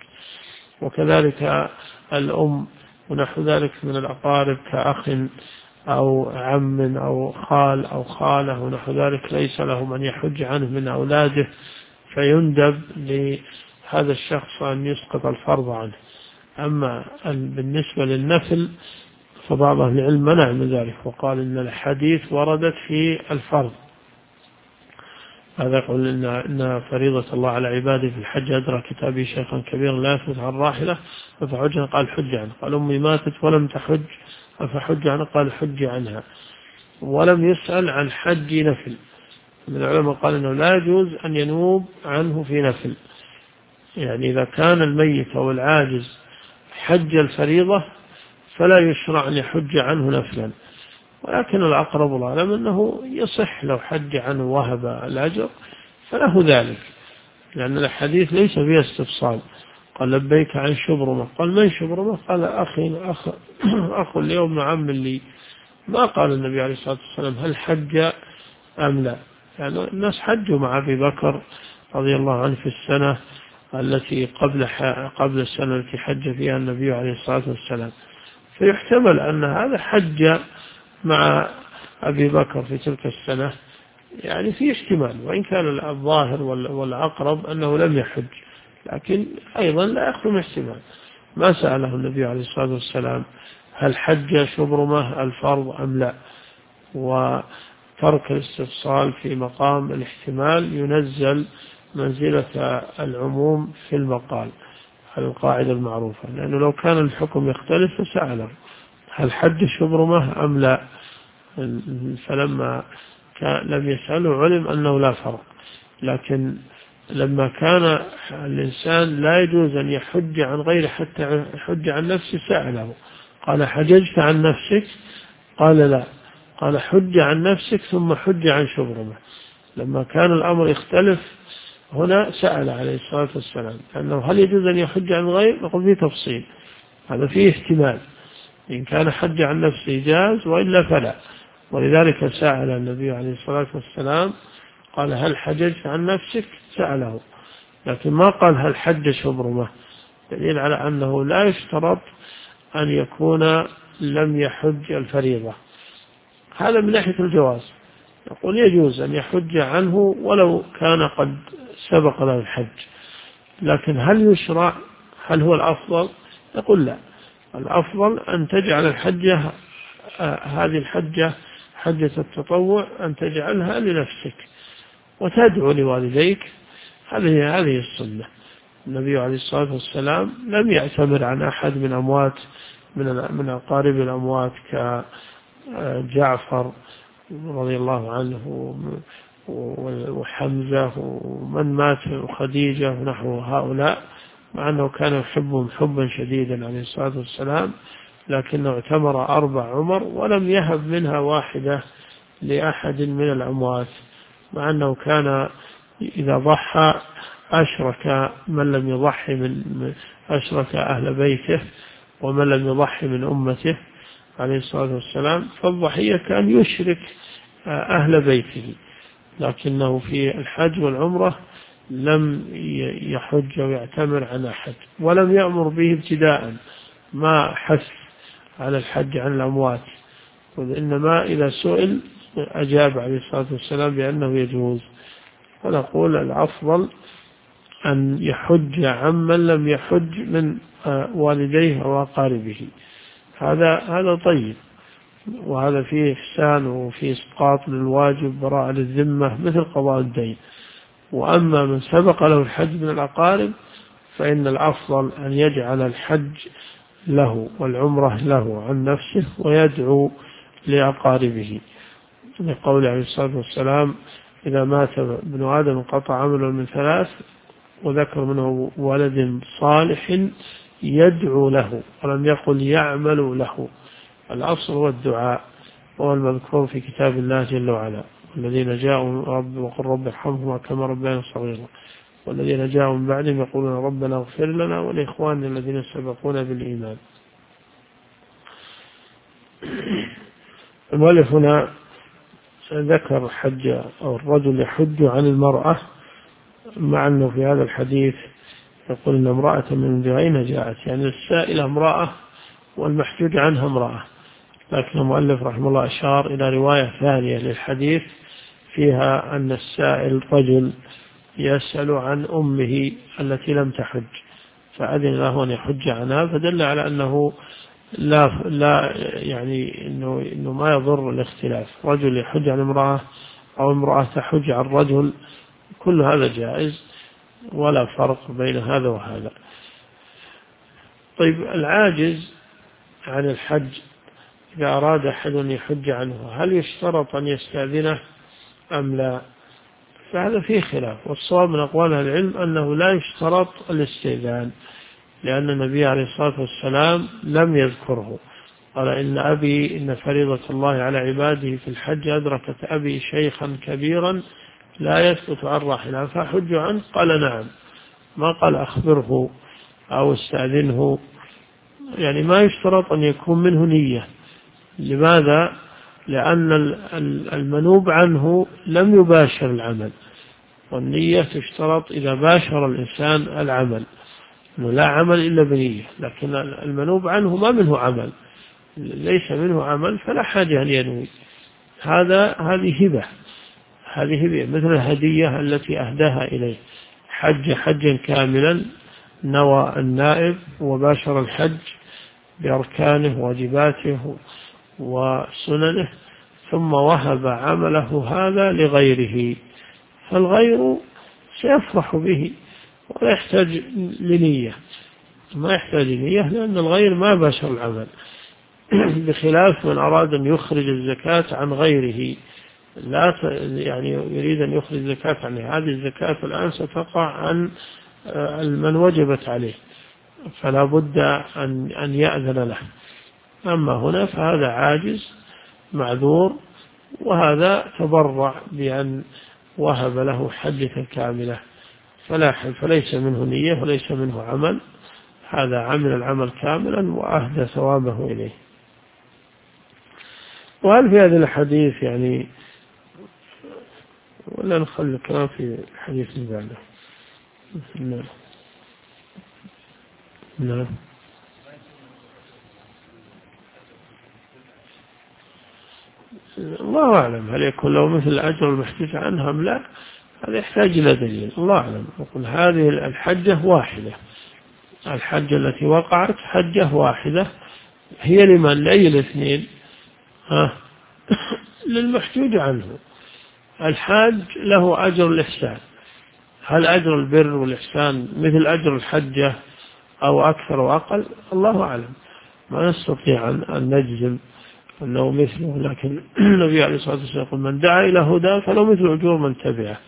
وكذلك الأم ونحو ذلك من الأقارب كأخ أو عم أو خال أو خالة ونحو ذلك ليس له من يحج عنه من أولاده، فيندب لهذا الشخص أن يسقط الفرض عنه. أما بالنسبة للنفل فبعض أهل العلم منع من ذلك، وقال إن الحديث وردت في الفرض، هذا يقول إن فريضة الله على عباده في الحج أدرى كتابي شيخا كبيرا لا يثبت عن راحلة فحج، قال حج عنه. قال أمي ماتت ولم تحج فحج عنها، قال حج عنها. ولم يسأل عن حج نفل، من العلماء قال إنه لا يجوز أن ينوب عنه في نفل، يعني إذا كان الميت أو العاجز حج الفريضة فلا يشرع أن يحج عنه نفلا، ولكن الأقرب العالم أنه يصح لو حج عنه وهب الأجر فله ذلك، لأن الحديث ليس فيه استفصال. قال لبيك عن شبرمة، قال من شبرمة؟ قال أخ لي وابن عم لي، ما قال النبي عليه الصلاة والسلام هل حج أم لا، يعني الناس حجوا مع أبي بكر رضي الله عنه في السنة التي قبل السنة التي حج فيها النبي عليه الصلاة والسلام، فيحتمل أن هذا حج مع أبي بكر في تلك السنة، يعني في احتمال، وإن كان الظاهر والأقرب أنه لم يحج، لكن أيضا لا يخلو من احتمال. ما سأله النبي عليه الصلاة والسلام هل حج شبرمة الفرض أم لا، وترك الاستفصال في مقام الاحتمال ينزل منزلة العموم في المقال، على القاعدة المعروفة، لأنه لو كان الحكم يختلف فسأله هل حج شبرمة أم لا، فلما لم يسأله علم أنه لا فرق. لكن لما كان الإنسان لا يجوز أن يحج عن غيره حتى يحج عن نفسه سأله، قال حججت عن نفسك؟ قال لا، قال حج عن نفسك ثم حج عن شبرمة. لما كان الأمر يختلف هنا سأل عليه الصلاة والسلام، لأنه هل يجوز أن يحج عن غير؟ نقول فيه تفصيل، هذا فيه احتمال، إن كان حج عن نفسه جاز وإلا فلا. ولذلك سأل النبي عليه الصلاة والسلام قال هل حججت عن نفسك؟ سأله، لكن ما قال هل حج شبرمة، دليل على أنه لا يشترط أن يكون لم يحج الفريضة. هذا من ناحية الجواز، يقول يجوز أن يحج عنه ولو كان قد سبق له الحج. لكن هل يشرع؟ هل هو الأفضل؟ يقول لا، الأفضل أن تجعل الحجة، هذه الحجة حجة التطوع، أن تجعلها لنفسك وتدعو لوالديك، هذه السنة. النبي عليه الصلاة والسلام لم يعتمر عن أحد من أموات من أقارب الأموات كجعفر رضي الله عنه وحمزة ومن مات وخديجة ونحو هؤلاء، مع أنه كان يحبهم حبا شديدا عليه الصلاة والسلام، لكنه اعتمر 4 عمر ولم يهب منها واحدة لأحد من الأموات، مع أنه كان إذا ضحى أشرك من لم يضحي أشرك أهل بيته ومن لم يضحي من أمته عليه الصلاة والسلام. فالضحية كان يشرك أهل بيته، لكنه في الحج والعمرة لم يحج ويعتمر عن أحد، ولم يأمر به ابتداء، ما حث على الحج عن الأموات، وإنما إذا سئل أجاب عليه الصلاة والسلام بأنه يجوز. فنقول الأفضل أن يحج عمن لم يحج من والديه وأقاربه، هذا طيب، وهذا فيه إحسان وفيه إسقاط للواجب، براءة للذمة، مثل قضاء الدين. وأما من سبق له الحج من الأقارب فإن الأفضل أن يجعل الحج له والعمرة له عن نفسه ويدعو لأقاربه، لقول عليه الصلاة والسلام إذا مات ابن آدم انقطع عمله من 3، وذكر منه ولد صالح يدعو له، ولم يقل يعمل له. الأصل هو الدعاء، وهو المذكور في كتاب الله جل وعلا، والذين جاءوا وقل رب ارحمهما كما ربياني صغيرا، والذين جاءوا من بعدهم يقولون ربنا اغفر لنا ولإخواننا الذين سبقونا بالإيمان. المؤلف هنا ذكر حج أو الرجل يحج عن المرأة، مع أنه في هذا الحديث يقول إن امرأة من ذرين جاءت، يعني السائلة امرأة والمحجوج عنها امرأة، لكن المؤلف رحمه الله أشار إلى رواية ثانية للحديث فيها أن السائل رجل يسأل عن أمه التي لم تحج، فأذن له أن يحج عنها، فدل على أنه لا يعني إنه ما يضر الاختلاف، رجل يحج عن امرأة أو امرأة تحج عن رجل، كل هذا جائز ولا فرق بين هذا وهذا. طيب العاجز عن الحج إذا أراد أحد أن يحج عنه هل يشترط أن يستأذنه أم لا؟ فهذا فيه خلاف، والصواب من أقوال العلم أنه لا يشترط الاستئذان، لأن النبي عليه الصلاة والسلام لم يذكره، قال إن فريضة الله على عباده في الحج أدركت أبي شيخا كبيرا لا يثبت عن راحلة فحج عنه، قال نعم، ما قال أخبره أو استأذنه. يعني ما يشترط أن يكون منه نية. لماذا؟ لأن المنوب عنه لم يباشر العمل، والنية تشترط إذا باشر الإنسان العمل، إنه لا عمل إلا بنية، لكن المنوب عنه ما منه عمل، ليس منه عمل فلا حاجة أن ينوي. هذه هبة مثل الهدية التي أهداها إليه، حجا كاملا، نوى النائب وباشر الحج بأركانه واجباته وسننه، ثم وهب عمله هذا لغيره، فالغير سيفرح به ولا يحتاج لنية، لأن الغير ما باشر العمل. بخلاف من أراد أن يخرج الزكاة عن غيره، لا يعني يريد أن يخرج الزكاة عنه، هذه الزكاة الآن ستقع عن من وجبت عليه، فلا بد أن يأذن له. أما هنا فهذا عاجز معذور، وهذا تبرع بأن وهب له حجة كاملة، فليس منه نية وليس منه عمل، هذا عمل العمل كاملا وأهدى ثوابه إليه. وهل في هذا الحديث يعني، ولا نخلي الكلام في الحديث اللي بعده؟ نعم. نعم. الله أعلم هل يكون له مثل الأجر المحجوج عنها أم لا، هذا يحتاج إلى دليل. الله أعلم. يقول هذه الحجة واحدة، الحجة التي وقعت حجة واحدة، هي لمن؟ لأي الاثنين؟ للمحجوج عنه. الحاج له أجر الإحسان، هل أجر البر والإحسان مثل أجر الحجة أو أكثر وأقل؟ الله أعلم، ما نستطيع أن نجزم أنه مثله، لكن النبي عليه الصلاة والسلام يقول من دعا إلى هدى فلو مثل أجور من تبعه،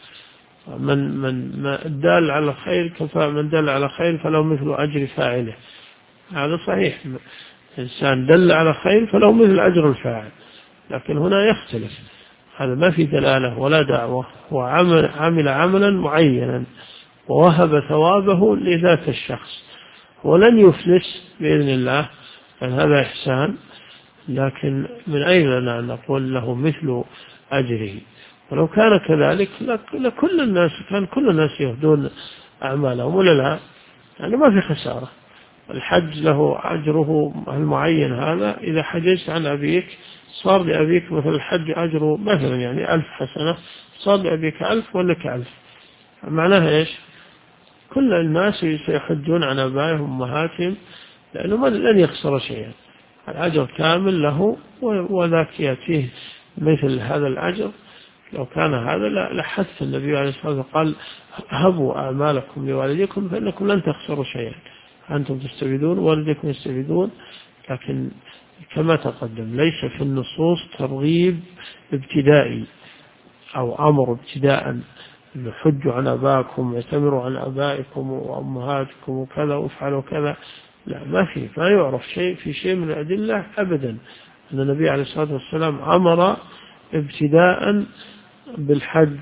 من دل على خير كفى، من دل على خير فلو مثل أجر فاعله. هذا صحيح، إنسان دل على خير فلو مثل أجر الفاعل، لكن هنا يختلف، هذا ما في دلالة ولا دعوة، وعمل عملا معينا ووهب ثوابه لذات الشخص، ولن يفلس بإذن الله، يعني هذا إحسان، لكن من أين لنا أن نقول له مثل أجره؟ ولو كان كذلك لكل الناس، كان كل الناس يهدون أعمالهم ولا لا؟ يعني ما في خسارة. الحج له أجره المعين، هذا إذا حججت عن أبيك صار لأبيك مثل الحج أجره مثلا يعني 1000 حسنة، صار لأبيك 1000 ولك 1000. معناها إيش؟ كل الناس سيحجون عن أبائهم وأمهاتهم، لأنه لن يخسر شيئا، الأجر كامل له، وذاك يأتيه مثل هذا الأجر. لو كان هذا لحث النبي عليه الصلاة والسلام قال هبوا أعمالكم لوالديكم فإنكم لن تخسروا شيئا، أنتم تستفيدون والديكم يستفيدون. لكن كما تقدم ليس في النصوص ترغيب ابتدائي أو أمر ابتداء أن حجوا عن أبائكم واعتمروا عن أبائكم وأمهاتكم وكذا وافعلوا كذا، لا، ما يعرف شيء في شيء من الأدلة أبدا أن النبي عليه الصلاة والسلام أمر ابتداء بالحج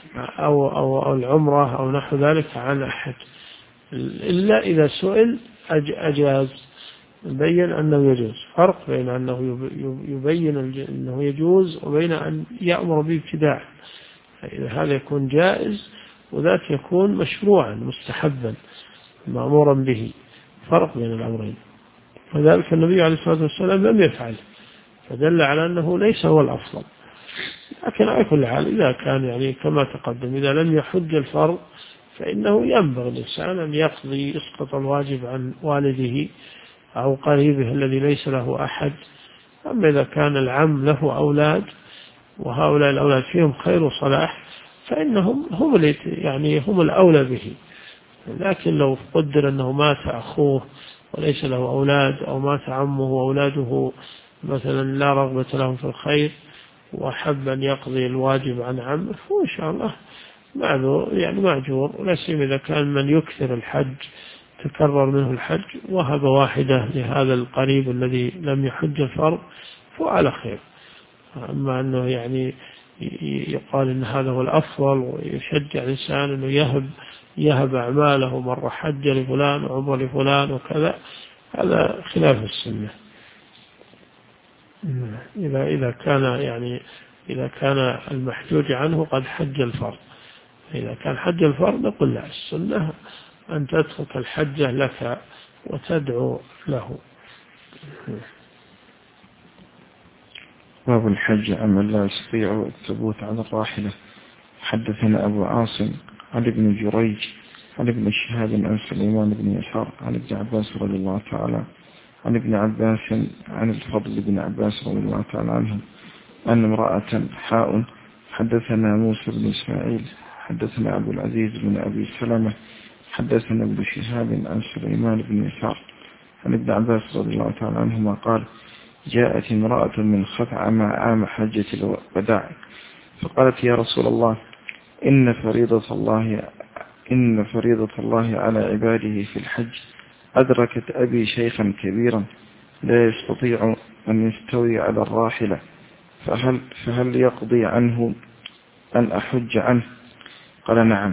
أو العمرة أو نحو ذلك عن أحد، إلا إذا سئل أجاز، بين أنه يجوز. فرق بين أنه يبين أنه يجوز وبين أن يأمر بابتداء، هذا يكون جائز وذاك يكون مشروعا مستحبا مأمورا به، فرق بين الأمرين. وذلك النبي عليه الصلاة والسلام لم يفعل، فدل على أنه ليس هو الأفضل. لكن على كل حال إذا كان يعني كما تقدم إذا لم يحج الفرض فإنه ينبغي الإنسان أن يقضي يسقط الواجب عن والده أو قريبه الذي ليس له أحد. أما إذا كان العم له أولاد وهؤلاء الأولاد فيهم خير وصلاح فإنهم هم الأولى به. لكن لو قدر أنه مات أخوه وليس له أولاد، أو مات عمه وأولاده مثلا لا رغبة لهم في الخير وأحب أن يقضي الواجب عن عمه، فإن شاء الله مأجور، ولا سيما إذا كان من يكثر الحج تكرر منه الحج وهب واحدة لهذا القريب الذي لم يحج الفرض فعلى خير. أما أنه يقال أن هذا هو الأفضل ويشجع الإنسان أنه يهب أعماله، مرة حج لفلان وعمر لفلان وكذا، هذا خلاف السنة. إذا كان المحجوج عنه قد حج الفرض، إذا كان حج الفرض نقول لا، السنة أن تترك الحجة لك وتدعو له. باب الحج أمن لا يستطيع الثبوت على الراحلة. حدثنا أبو عاصم عن ابن جريج عن ابن شهاب عن سليمان بن يسار عن ابن عباس رضي الله تعالى عن ابن عباس عن الفضل بن عباس رضي الله تعالى عنهم أن امرأة حدثنا موسى بن إسماعيل حدثنا أبو العزيز بن أبي سلمة حدثنا ابن شهاب عن سليمان بن يسار عن ابن عباس رضي الله تعالى عنهما قال جاءت امرأة من خثعم عام حجة الوداع فقالت يا رسول الله إن فريضة الله على عباده في الحج أدركت أبي شيخا كبيرا لا يستطيع أن يستوي على الراحلة فهل يقضي عنه أن أحج عنه؟ قال نعم.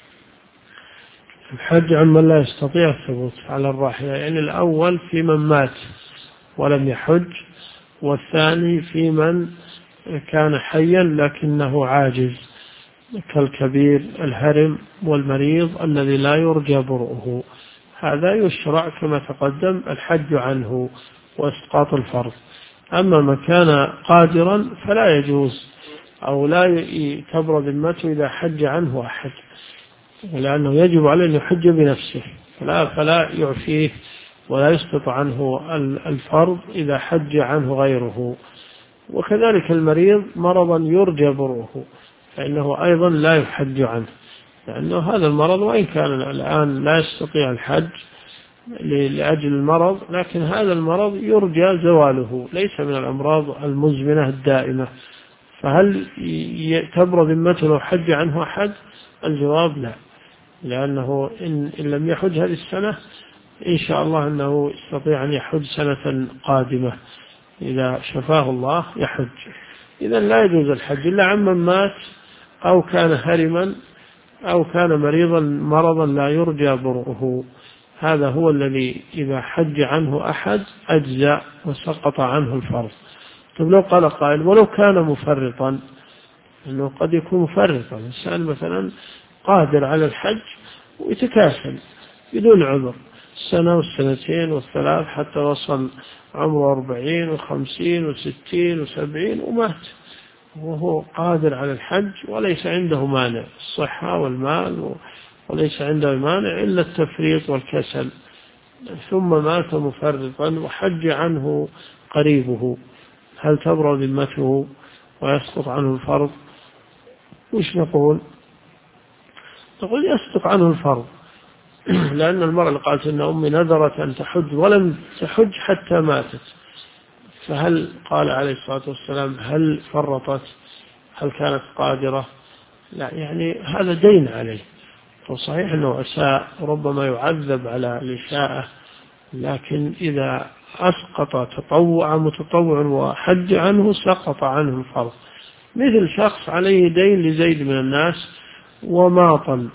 الحج عن من لا يستطيع الثبوت على الراحلة، يعني الأول في من مات ولم يحج، والثاني في من كان حيا لكنه عاجز كالكبير الهرم والمريض الذي لا يرجى برؤه، هذا يشرع كما تقدم الحج عنه وإسقاط الفرض. أما من كان قادرا فلا يجوز أو لا تبرأ ذمته إذا حج عنه أحد، لأنه يجب عليه أن يحج بنفسه فلا يعفيه ولا يسقط عنه الفرض إذا حج عنه غيره. وكذلك المريض مرضا يرجى برؤه فإنه أيضا لا يحج عنه، لأنه هذا المرض وإن كان الآن لا يستطيع الحج لأجل المرض، لكن هذا المرض يرجى زواله، ليس من الأمراض المزمنة الدائمة، فهل تبرأ ذمته لو حج عنه أحد؟ الجواب لا، لأنه إن لم يحج هذه السنة إن شاء الله أنه يستطيع أن يحج سنة قادمة إذا شفاه الله يحج. إذا لا يجوز الحج إلا عمن مات أو كان هرما أو كان مريضا مرضا لا يرجى برؤه، هذا هو الذي إذا حج عنه أحد أجزأ وسقط عنه الفرض. طيب لو قال قائل ولو كان مفرطا، أنه قد يكون مفرطا، الإنسان مثلا قادر على الحج ويتكاسل بدون عذر السنة والسنتين والثلاث حتى وصل عمره 40 و50 و60 و70 ومات وهو قادر على الحج وليس عنده مانع الصحة والمال وليس عنده مانع إلا التفريط والكسل، ثم مات مفرطا وحج عنه قريبه، هل تبرأ ذمته ويسقط عنه الفرض؟ وش نقول يسقط عنه الفرض، لأن المرأة اللي قالت إن أمي نذرت أن تحج ولم تحج حتى ماتت، فهل قال عليه الصلاة والسلام هل فرطت؟ هل كانت قادرة؟ لا، يعني هذا دين عليه، وصحيح أنه أساء ربما يعذب على الإساءة، لكن إذا أسقط متطوع وحج عنه سقط عنه الفرض. مثل شخص عليه دين لزيد من الناس وماطل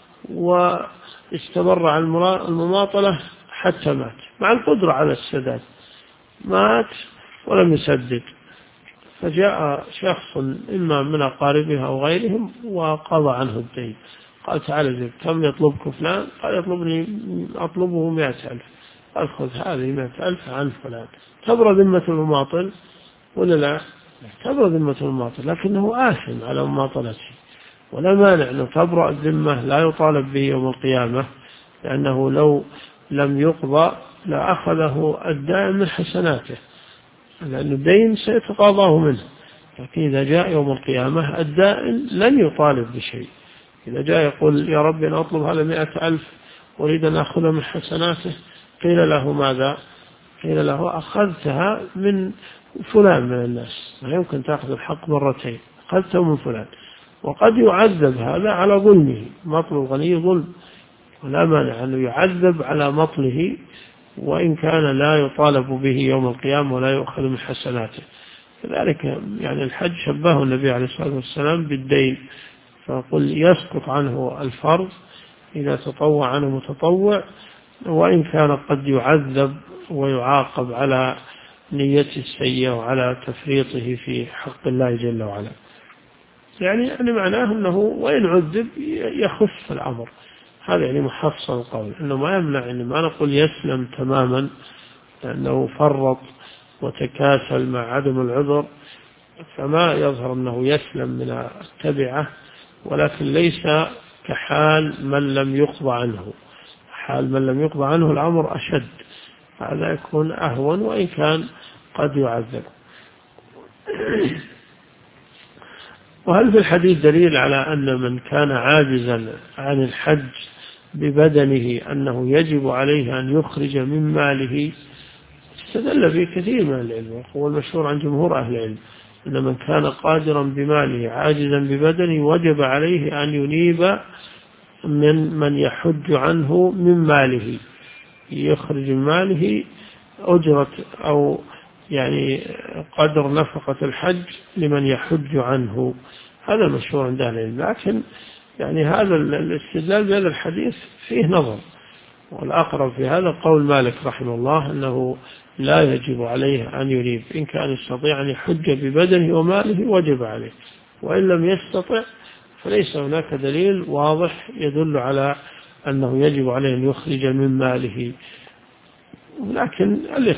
واستمر على المماطلة حتى مات مع القدرة على السداد، مات ولم يسدد، فجاء شخص إما من أقاربه أو غيرهم وقضى عنه الدين، قال تعالى زيد كم يطلبك فلان؟ قال أطلبه 100,000، قال خذ هذه 100,000 عن فلان. تبرأ ذمة المماطل ولا لا؟ تبرأ ذمة المماطل، لكنه آثم على مماطلته، ولا مانع أنه تبرأ الذمة لا يطالب به يوم القيامة، لأنه لو لم يقضى لأخذه الدائم من حسناته، لأن الدين سيتقاضاه منه، لكن إذا جاء يوم القيامة الدائن لن يطالب بشيء. إذا جاء يقول يا رب أنا أطلب هذا 100,000 أريد أن أخذها من حسناته، قيل له ماذا؟ قيل له أخذتها من فلان من الناس، ما يمكن تأخذ الحق مرتين، أخذته من فلان، وقد يعذب هذا على ظلمه، مطل الغني ظلم، ولا مانع أنه يعذب على مطله وإن كان لا يطالب به يوم القيامة ولا يؤخذ من حسناته. كذلك يعني الحج شبهه النبي عليه الصلاة والسلام بالدين، فقل يسقط عنه الفرض إذا تطوع عنه متطوع، وإن كان قد يعذب ويعاقب على نيته السيئة وعلى تفريطه في حق الله جل وعلا. يعني معناه أنه وإن عذب يخف الأمر، هذا يعني محصل القول، أنه ما يمنع، أنه ما نقول يسلم تماما لأنه فرط وتكاسل مع عدم العذر، فما يظهر أنه يسلم من التبعة، ولكن ليس كحال من لم يقضى عنه. حال من لم يقضى عنه الأمر أشد، هذا يكون أهون وإن كان قد يعذب. وهل في الحديث دليل على أن من كان عاجزا عن الحج ببدنه أنه يجب عليه أن يخرج من ماله استدل به كثير من العلم، هو المشهور عن جمهور أهل العلم أن من كان قادرا بماله عاجزا ببدنه وجب عليه أن ينيب من يحج عنه من ماله، يخرج من ماله أجرة أو يعني قدر نفقة الحج لمن يحج عنه. هذا المشهور عند أهل العلم، لكن يعني هذا الاستدلال بهذا الحديث فيه نظر، والأقرب في هذا قول مالك رحمه الله أنه لا يجب عليه أن ينيب، إن كان يستطيع أن يحج ببدنه وماله وجب عليه، وإن لم يستطع فليس هناك دليل واضح يدل على أنه يجب عليه أن يخرج من ماله. لكن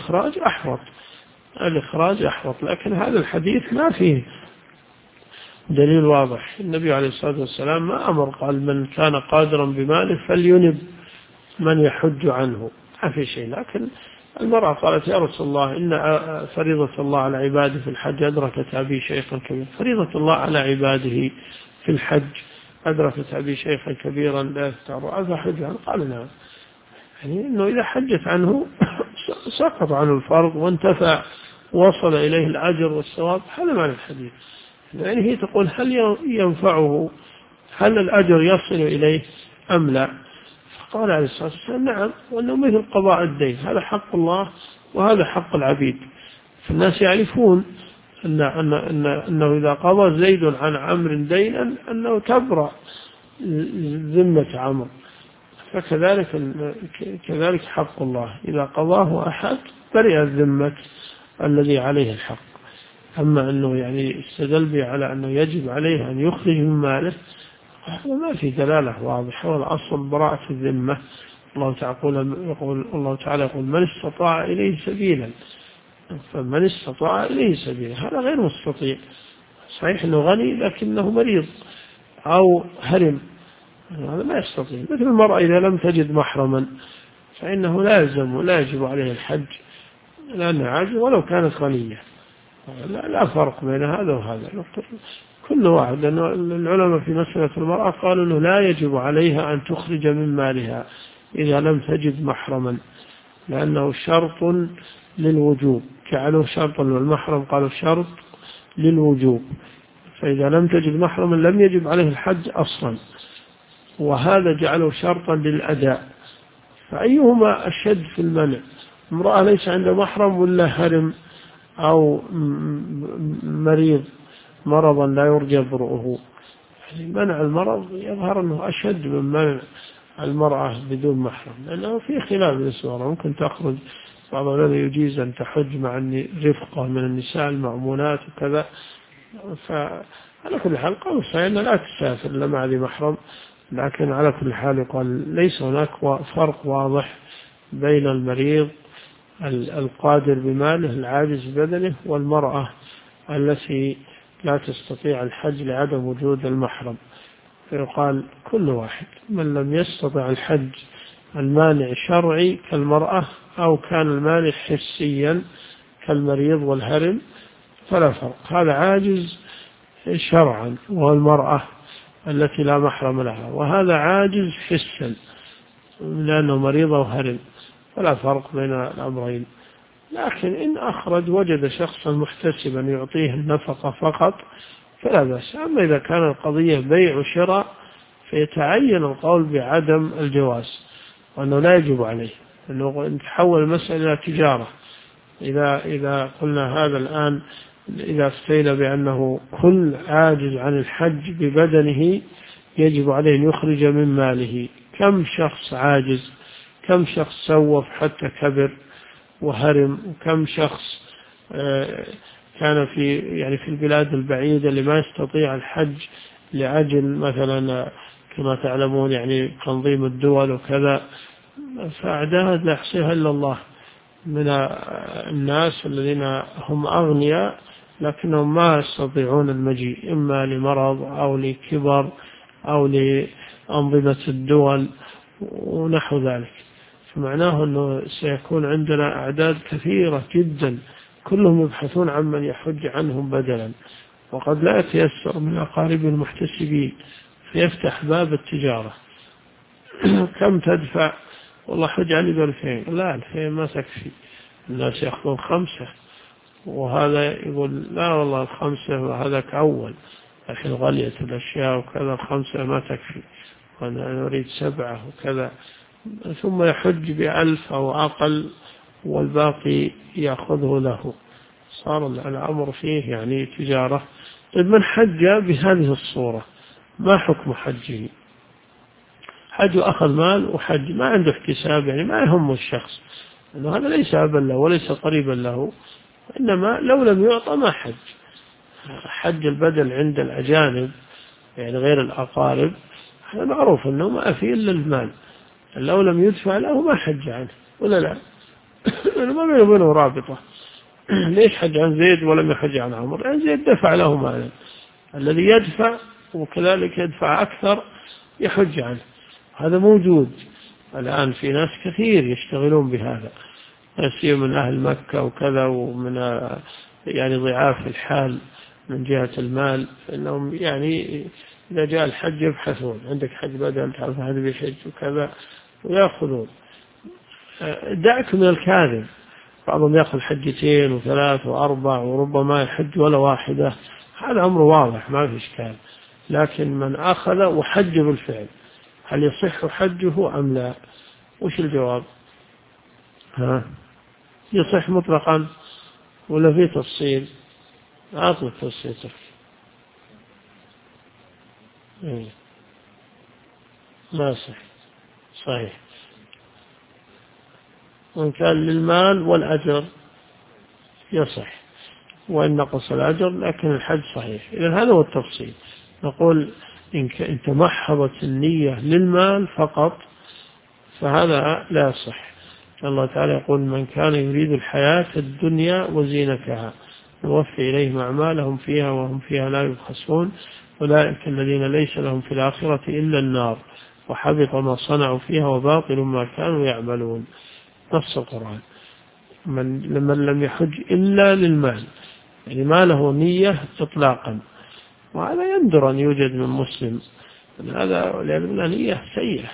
الإخراج أحوط، لكن هذا الحديث ما فيه دليل واضح. النبي عليه الصلاة والسلام ما أمر قال من كان قادرا بماله فلينب من يحج عنه، ما في شيء. لكن المرأة قالت يا رسول الله إن فريضة الله على عباده في الحج أدركت أبي شيخا كبيرا، فريضة الله على عباده في الحج أدركت أبي شيخا كبيرا لا يستطيع أفحج عنه؟ قال نعم، يعني إنه إذا حجت عنه سقط عنه الفرض وانتفع وصل إليه الأجر والثواب. هذا معنى الحديث. يعني هي تقول هل ينفعه، هل الأجر يصل إليه أم لا؟ فقال عليه الصلاة والسلام نعم، وأنه مثل قضاء الدين، هذا حق الله وهذا حق العبيد. فالناس يعرفون أنه إذا قضى زيد عن عمرو دينا أنه تبرأ ذمة عمرو، فكذلك حق الله إذا قضاه أحد برئ الذمة الذي عليه الحق. أما أنه يعني استدل به على أنه يجب عليه أن يخرج من ماله، هذا ما في دلالة واضحة، والأصل براءة الذمة. الله تعالى يقول من استطاع إليه سبيلا، فمن استطاع إليه سبيلا هذا غير مستطيع، صحيح أنه غني لكنه مريض أو هرم، هذا ما يستطيع. مثل المرأة إذا لم تجد محرما فإنه لا يلزم ولا يجب عليه الحج لأنها عاجز ولو كانت غنية، لا فرق بين هذا وهذا، كل واحد. لأن العلماء في مسألة المرأة قالوا أنه لا يجب عليها أن تخرج من مالها إذا لم تجد محرما، لأنه شرط للوجوب، جعلوه شرطا والمحرم قالوا شرط للوجوب، فإذا لم تجد محرما لم يجب عليه الحج أصلا، وهذا جعله شرطا للأداء. فأيهما أشد في المنع، امرأة ليس عندها محرم ولا هرم أو مريض مرضا لا يرجى برؤه؟ يعني منع المرض يظهر أنه أشد من منع المرأة بدون محرم، لأنه في خلاف السورة، ممكن تخرج بعض الذي يجيز أن تحج مع رفقة من النساء المأمونات وكذا. فعلى كل حال قالوا صحيح أن لا تسافر إلا مع ذي محرم، لكن على كل حال يقال ليس هناك فرق واضح بين المريض القادر بماله العاجز بدنه والمرأة التي لا تستطيع الحج لعدم وجود المحرم. فيقال كل واحد من لم يستطع الحج المانع شرعي كالمرأة أو كان المانع حسيا كالمريض والهرم فلا فرق، هذا عاجز شرعا والمرأة التي لا محرم لها، وهذا عاجز حسا لأنه مريض وهرم، فلا فرق بين الأمرين. لكن إن أخرج وجد شخصا محتسبا يعطيه النفقة فقط فلا بأس. أما إذا كان القضية بيع وشراء فيتعين القول بعدم الجواز وأنه لا يجب عليه، أنه تحول المسألة إلى تجارة. إذا قلنا هذا الآن، إذا افتينا بأنه كل عاجز عن الحج ببدنه يجب عليه أن يخرج من ماله، كم شخص عاجز، كم شخص سوف حتى كبر وهرم، وكم شخص كان في البلاد البعيدة اللي ما يستطيع الحج لأجل مثلا كما تعلمون تنظيم الدول وكذا، فأعداد لا يحصيها إلا الله من الناس الذين هم أغنياء لكنهم ما يستطيعون المجيء إما لمرض أو لكبر أو لأنظمة الدول ونحو ذلك. فمعناه أنه سيكون عندنا أعداد كثيرة جدا كلهم يبحثون عن من يحج عنهم بدلا، وقد لا يتيسر من أقارب المحتسبين فيفتح باب التجارة. كم تدفع؟ والله حج عني ب2000، لا 2000 ما تكفي، الناس يأخذون 5 وهذا يقول لا والله 5 هذاك أول، الحين غليت الأشياء وكذا 5 ما تكفي وأنا أريد 7 وكذا، ثم يحج ب1000 أو أقل والباقي يأخذه له، صار الأمر فيه يعني تجارة. طيب من حج بهذه الصورة ما حكم حجه؟ حج أخذ مال وحج ما عنده احتساب، يعني ما يهم الشخص أنه هذا ليس أبا له وليس قريبا له، إنما لو لم يعطى ما حج. حج البدل عند الأجانب يعني غير الأقارب هذا معروف أنه ما فيه إلا المال، لو لم يدفع له ما حج عنه ولا لا ما بينه وبينه رابطة. ليش حج عن زيد ولم يحج عن عمرو؟ يعني زيد دفع له مالا، الذي يدفع وكذلك يدفع أكثر يحج عنه. هذا موجود الآن في ناس كثير يشتغلون بهذا، ناس من أهل مكة وكذا ومن يعني ضعاف الحال من جهة المال، إنهم يعني إذا جاء الحج يبحثون عندك حج بدل تعرف هذا بيحج وكذا ويأخذون. دعك من الكاذب، بعضهم يأخذ حجتين و3 و4 وربما يحج ولا واحدة، هذا أمر واضح ما في إشكال. لكن من أخذ وحج بالفعل هل يصح حجه أم لا؟ وش الجواب؟ يصح مطلقا ولا في تفصيل؟ أطلق تفصيل. ما صحيح وإن كان للمال والأجر يصح، وإن نقص الأجر لكن الحج صحيح. إذن هذا هو التفصيل. نقول إن تمحضت النية للمال فقط فهذا لا يصح. الله تعالى يقول من كان يريد الحياة الدنيا وزينتها نوفي إليهم أعمالهم فيها وهم فيها لا يبخسون أولئك الذين ليس لهم في الآخرة إلا النار وحبط ما صنعوا فيها وباطل ما كانوا يعملون. نص القرآن. من لم يحج إلا للمال يعني ما له نية إطلاقا، وهذا يندر أن يوجد من مسلم هذا لأن نية سيئة.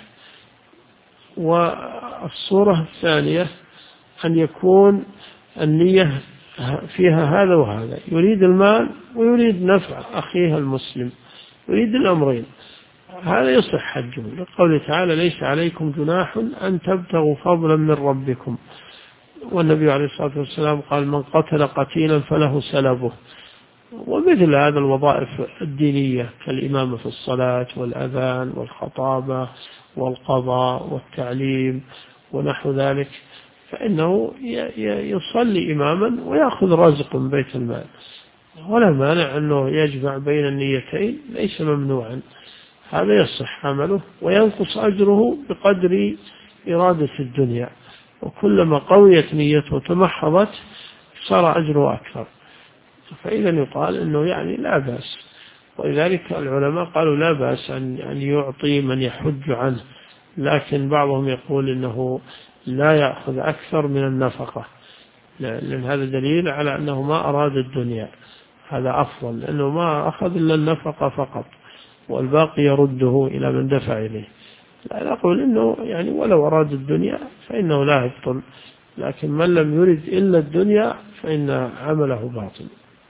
والصورة الثانية أن يكون النية فيها هذا وهذا، يريد المال ويريد نفع أخيه المسلم، يريد الأمرين، هذا يصح حجه لقوله تعالى ليس عليكم جناح أن تبتغوا فضلا من ربكم. والنبي عليه الصلاة والسلام قال من قتل قتيلا فله سلبه. ومثل هذا الوظائف الدينية كالإمامة في الصلاة والأذان والخطابة والقضاء والتعليم ونحو ذلك فإنه يصلي إماما ويأخذ رزق من بيت المال، ولا مانع أنه يجمع بين النيتين، ليس ممنوعا، هذا يصح عمله وينقص أجره بقدر إرادة الدنيا، وكلما قويت نيته وتمحضت صار أجره أكثر، فإذا يقال أنه يعني لا بأس. ولذلك العلماء قالوا لا بأس أن يعطي من يحج عنه، لكن بعضهم يقول أنه لا يأخذ أكثر من النفقة، لأن هذا دليل على أنه ما أراد الدنيا، هذا أفضل لأنه ما أخذ إلا النفقة فقط والباقي يرده إلى من دفع إليه. لا نقول إنه يعني ولو أراد الدنيا فإنه لا يبطل، لكن من لم يرد إلا الدنيا فإن عمله باطل.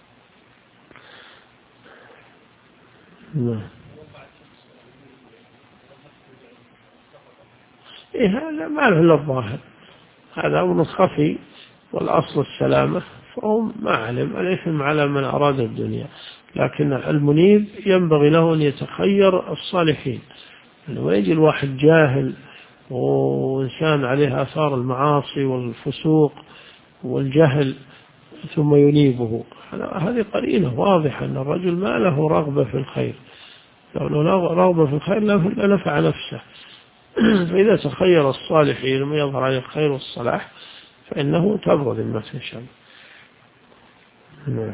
هذا ما له إلا الظاهر، هذا أمر خفي والأصل السلامة، فهم ما علم الإثم على من أراد الدنيا، لكن المنيب ينبغي له أن يتخير الصالحين، لما يجي الواحد جاهل وإنسان عليه آثار المعاصي والفسوق والجهل ثم ينيبه، هذه قرينة واضحة أن الرجل ما له رغبة في الخير، لو له رغبة في الخير لنفع نفسه. فإذا تخير الصالحين وما يظهر عليه الخير والصلاح فإنه تبرد النفس إن شاء الله.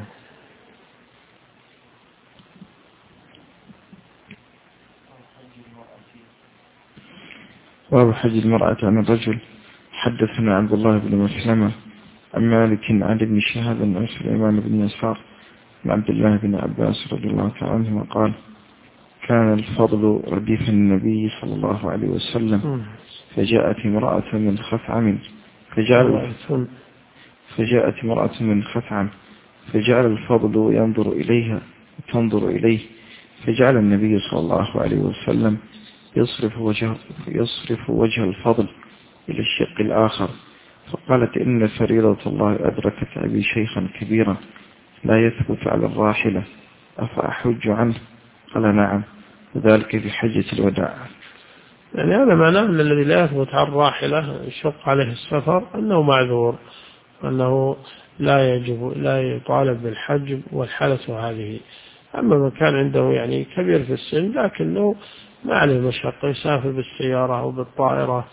باب حج المرأة عن الرجل. حدثنا عبد الله بن مسلمة عن مالك عن ابن شهاب عن سليمان بن يسار عن عبد الله بن عباس رضي الله تعالى عنهما قال كان الفضل رديف النبي صلى الله عليه وسلم فجاءت امرأة من خثعم فجاءت امرأة من خثعم فجعل الفضل ينظر إليها وتنظر إليه، فجعل النبي صلى الله عليه وسلم يصرف وجه الفضل إلى الشق الآخر، فقالت إن فريضة الله أدركت أبي شيخا كبيرا لا يثبت على الراحلة أفأحج عنه؟ قال نعم، وذلك في حجة الوداع. يعني هذا معناه أن الذي لا يثبت على الراحلة يشق عليه السفر أنه معذور، أنه لا يطالب بالحج والحالة هذه. أما من كان عنده يعني كبير في السن لكنه ما عليه مشقة، يسافر بالسيارة أو بالطائرة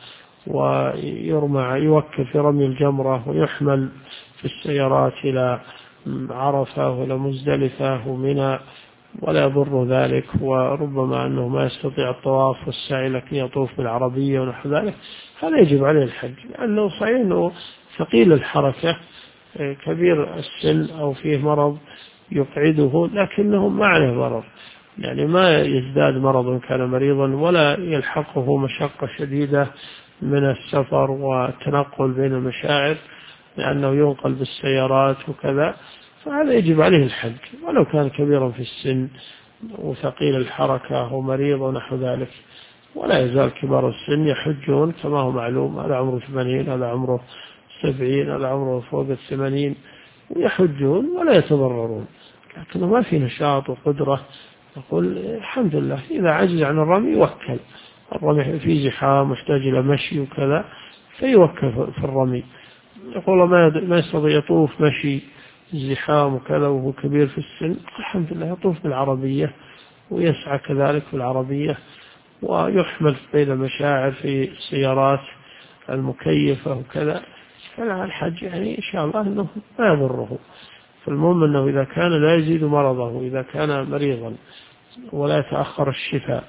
يوكل في رمي الجمرة ويحمل في السيارات إلى عرفة وإلى مزدلفة ومنى ولا يضر ذلك، وربما أنه ما يستطيع الطواف والسعي لكن يطوف بالعربية ونحو ذلك، هذا يجب عليه الحج، لأنه صحيح أنه ثقيل الحركة كبير السن أو فيه مرض يقعده، لكنه ما عليه ضرر، يعني ما يزداد مرض إن كان مريضا ولا يلحقه مشقة شديدة من السفر والتنقل بين المشاعر لأنه ينقل بالسيارات وكذا، فهذا يجب عليه الحج ولو كان كبيرا في السن وثقيل الحركة ومريض ونحو ذلك. ولا يزال كبار السن يحجون كما هو معلوم، هذا عمره 80، هذا عمره 70، هذا عمره فوق 80، ويحجون ولا يتضررون، لكنه ما في نشاط وقدرة. يقول الحمد لله إذا عجز عن الرمي يوكل، الرمي في زحام محتاج إلى مشي وكذا فيوكل في الرمي. يقول ما يستطيع يطوف مشي الزحام وكذا وهو كبير في السن، الحمد لله يطوف بالعربية ويسعى كذلك بالعربية ويحمل بين المشاعر في السيارات المكيفة وكذا، فلا الحج يعني إن شاء الله أنه ما يضره. فالمهم أنه إذا كان لا يزيد مرضه، إذا كان مريضا ولا يتأخر الشفاء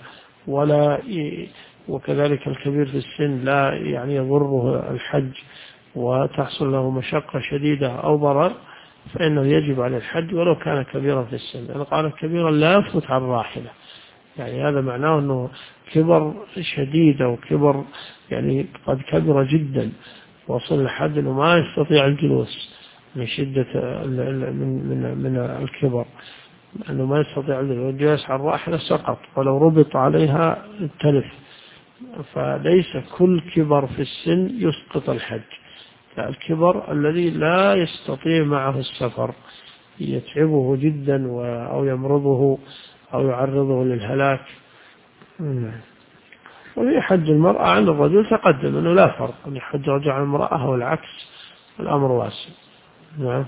وكذلك الكبير في السن لا يعني يضره الحج وتحصل له مشقة شديدة أو ضرر، فإنه يجب عليه الحج ولو كان كبيرا في السن. يعني قال كبيرا لا يفوت على الراحلة، يعني هذا معناه أنه كبر شديد أو كبر يعني قد كبر جدا وصل لحد أنه ما يستطيع الجلوس من شدة من الكبر، أنه ما يستطيع الجلوس على الراحلة سقط ولو ربط عليها تلف. فليس كل كبر في السن يسقط الحج، الكبر الذي لا يستطيع معه السفر يتعبه جدا أو يمرضه أو يعرضه للهلاك. وفي حج المرأة عن الرجل تقدم أنه لا فرق أن يحج رجل عن المرأة والعكس، الأمر واسع. نعم.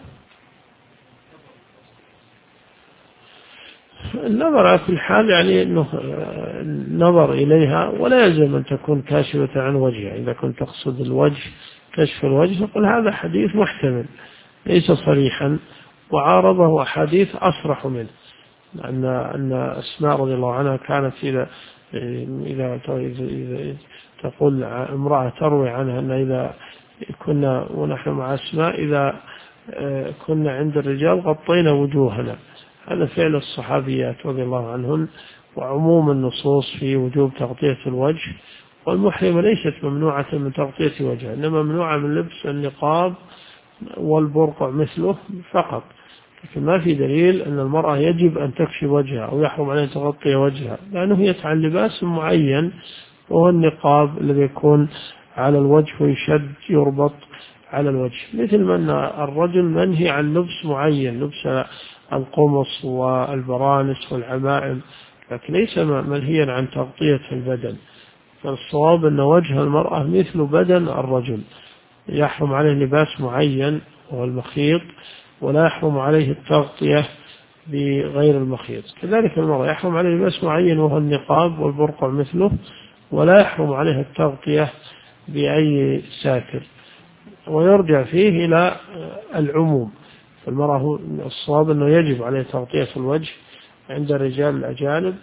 النظر على كل حال يعني أنه نظر إليها ولا يلزم أن تكون كاشفة عن وجهها، إذا كنت تقصد الوجه كشف الوجه نقول هذا حديث محتمل ليس صريحا، وعارضه أحاديث أصرح منه، أن أسماء رضي الله عنها كانت إذا تقول امرأة تروي عنها أن إذا كنا ونحن مع أسماء إذا كنا عند الرجال غطينا وجوهنا، هذا فعل الصحابيات رضي الله عنهن، وعموم النصوص في وجوب تغطية الوجه، والمحرمة ليست ممنوعة من تغطية وجهها، إنما ممنوعة من لبس النقاب والبرقع مثله فقط، لكن ما في دليل أن المرأة يجب أن تكشف وجهها أو يحرم عليها تغطي وجهها، لأنه يتعلم لباس معين وهو النقاب الذي يكون على الوجه ويشد يربط على الوجه، مثل ما أن الرجل منهي عن لبس معين، لبس القمص والبرانس والعمائم، لكن ليس منهيا عن تغطية البدن. فالصواب أن وجه المرأة مثل بدن الرجل، يحرم عليه لباس معين وهو المخيط، ولا يحرم عليه التغطية بغير المخيط. كذلك المرأة يحرم عليه لباس معين وهو النقاب والبرقع مثله، ولا يحرم عليه التغطية بأي ساتر، ويرجع فيه إلى العموم. فالمرأة الصواب أنه يجب عليه تغطية الوجه عند الرجال الأجانب.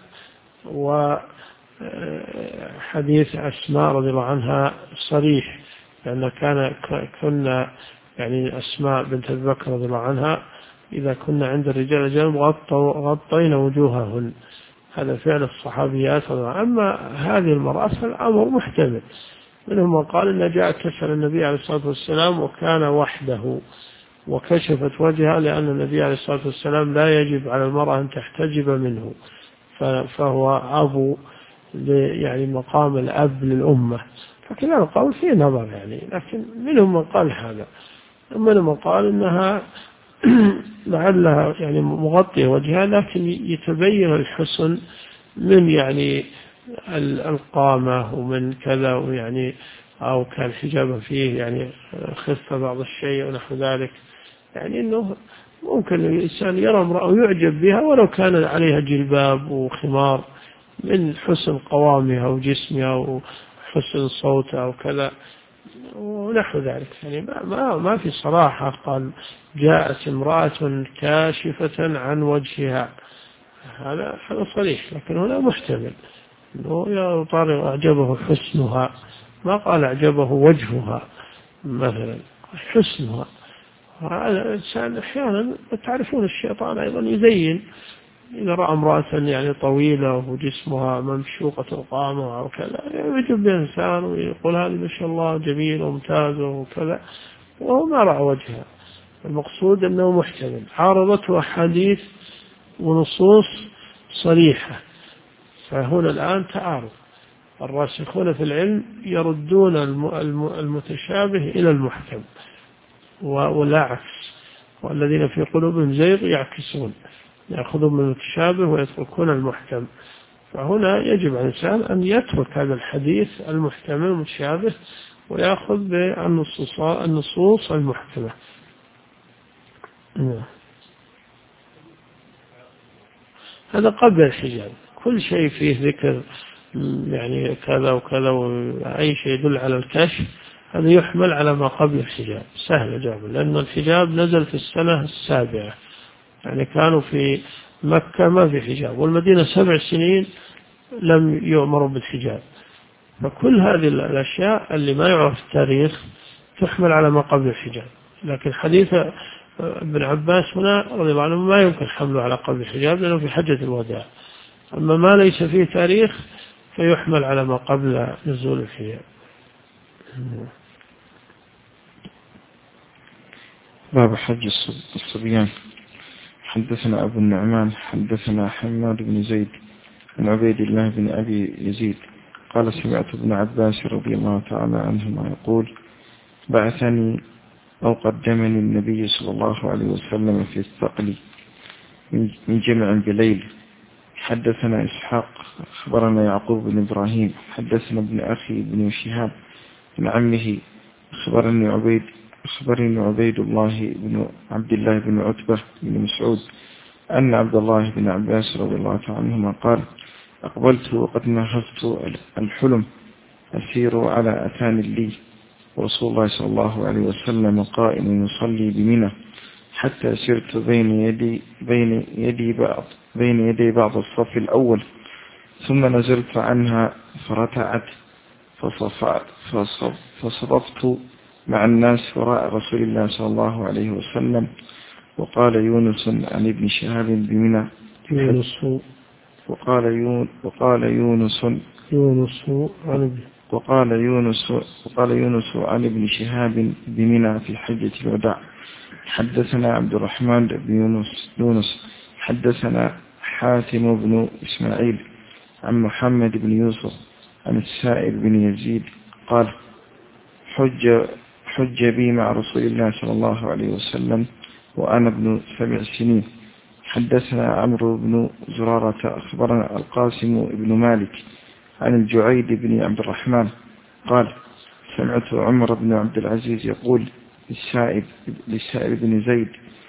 وحديث أسماء رضي الله عنها صريح، لأن كنا يعني أسماء بنت أبي بكر رضي الله عنها إذا كنا عند الرجال الأجانب غطينا وجوههن، هذا فعل الصحابيات. أما هذه المرأة فالأمر محتمل، منهم من قال إنها جاءت تسأل النبي عليه الصلاة والسلام وكان وحده وكشفت وجهها، لأن النبي عليه الصلاة والسلام لا يجب على المرأة أن تحتجب منه، فهو أبو يعني مقام الأب للأمة. فكلا القول فيه نظر يعني، لكن منهم من قال هذا، ومنهم من قال إنها لعلها يعني مغطية وجهها، لكن يتبين الحسن من يعني القامة ومن كذا، ويعني أو كان حجابه فيه يعني خف بعض الشيء ونحو ذلك، يعني أنه ممكن الإنسان يرى امرأة ويعجب بها ولو كان عليها جلباب وخمار، من حسن قوامها وجسمها وحسن صوتها وكذا ونحو ذلك. يعني ما في صراحة قال جاءت امرأة كاشفة عن وجهها، هذا صريح، لكن هنا محتمل أنه يا طارق أعجبه حسنها، ما قال أعجبه وجهها مثلا، حسنها. هذا الإنسان أحيانا تعرفون الشيطان أيضا يزين، إذا رأى امرأة يعني طويلة وجسمها ممشوقة القامة أو كذا يعجب بإنسان ويقول هذه ما شاء الله جميلة وممتازة وكذا، وهو ما رأى وجهها. المقصود أنه محتمل، عارضته أحاديث ونصوص صريحة، فهنا الآن تعارض. الراسخون في العلم يردون المتشابه إلى المحكم ولا عكس، والذين في قلوبهم زيغ يعكسون، يأخذون من المتشابه ويتركون المحكم. فهنا يجب على الإنسان أن يترك هذا الحديث المحتمل المتشابه ويأخذ بالنصوص المحكمة. هذا قبل الحجاب، كل شيء فيه ذكر يعني كذا وكذا وأي شيء يدل على الكشف هذا يحمل على ما قبل الحجاب، سهل جوابا، لأن الحجاب نزل في السنة 7، يعني كانوا في مكة ما في حجاب، والمدينة 7 سنين لم يؤمروا بالحجاب. فكل هذه الأشياء اللي ما يعرف التاريخ تحمل على ما قبل الحجاب. لكن حديث ابن عباس هنا رضي الله عنه ما يمكن حمله على قبل الحجاب لأنه في حجة الوداع، أما ما ليس فيه تاريخ فيحمل على ما قبل نزول الحجاب. باب حج الصبيان. حدثنا أبو النعمان حدثنا حماد بن زيد عن عبيد الله بن أبي يزيد قال سمعت ابن عباس رضي الله تعالى عنهما يقول بعثني أو قدمني النبي صلى الله عليه وسلم في الثقل من جمع بليل. حدثنا إسحاق أخبرنا يعقوب بن إبراهيم حدثنا ابن أخي بن شهاب بن عمه أخبرني عبيد الله بن عبد الله بن عتبة بن مسعود أن عبد الله بن عباس رضي الله تعالى عنهما قال أقبلت وقد نهضت الحلم أسير على أتان لي ورسول الله صلى الله عليه وسلم قائم يصلي بمنى حتى سرت بين يدي بعض الصف الأول، ثم نزلت عنها فرتعت فصففت مع الناس وراء رسول الله صلى الله عليه وسلم. وقال يونس عن ابن شهاب بمنى وقال يونس عن ابن شهاب بمنى في حجة الوداع. حدثنا عبد الرحمن بن يونس حدثنا حاتم بن إسماعيل عن محمد بن يوسف عن السائب بن يزيد قال حج بي مع رسول الله صلى الله عليه وسلم وأنا ابن 7 سنين. حدثنا عمرو بن زرارة أخبرنا القاسم بن مالك عن الجعيد بن عبد الرحمن قال سمعت عمر بن عبد العزيز يقول للسائب بن زيد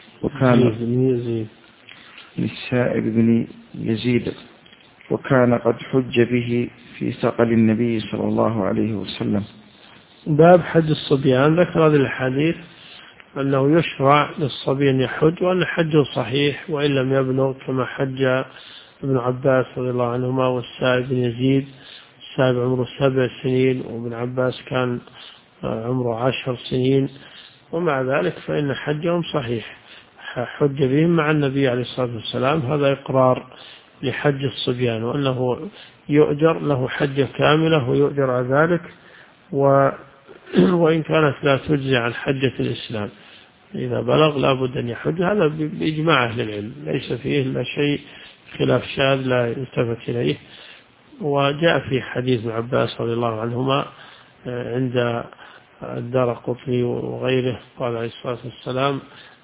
وكان قد حج به في ثقل النبي صلى الله عليه وسلم. باب حج الصبيان. ذكر هذه الحديث أنه يشرع للصبي أن يحج، وأن حجه صحيح وإن لم يبلغ، كما حج ابن عباس رضي الله عنهما والسائب بن يزيد. السائب عمره 7 سنين وابن عباس كان عمره 10 سنين، ومع ذلك فإن حجهم صحيح، حج بهم مع النبي عليه الصلاة والسلام. هذا إقرار لحج الصبيان، وأنه يؤجر له حجة كاملة ويؤجر على ذلك وإن كانت لا تجزي عن حجة الإسلام، إذا بلغ لا بد أن يحج، هذا بإجماع أهل العلم، ليس فيه إلا شيء خلاف شاذ لا يلتفت إليه. وجاء في حديث ابن عباس رضي الله عنهما عند الدارقطني وغيره، قال عليه الصلاة والسلام: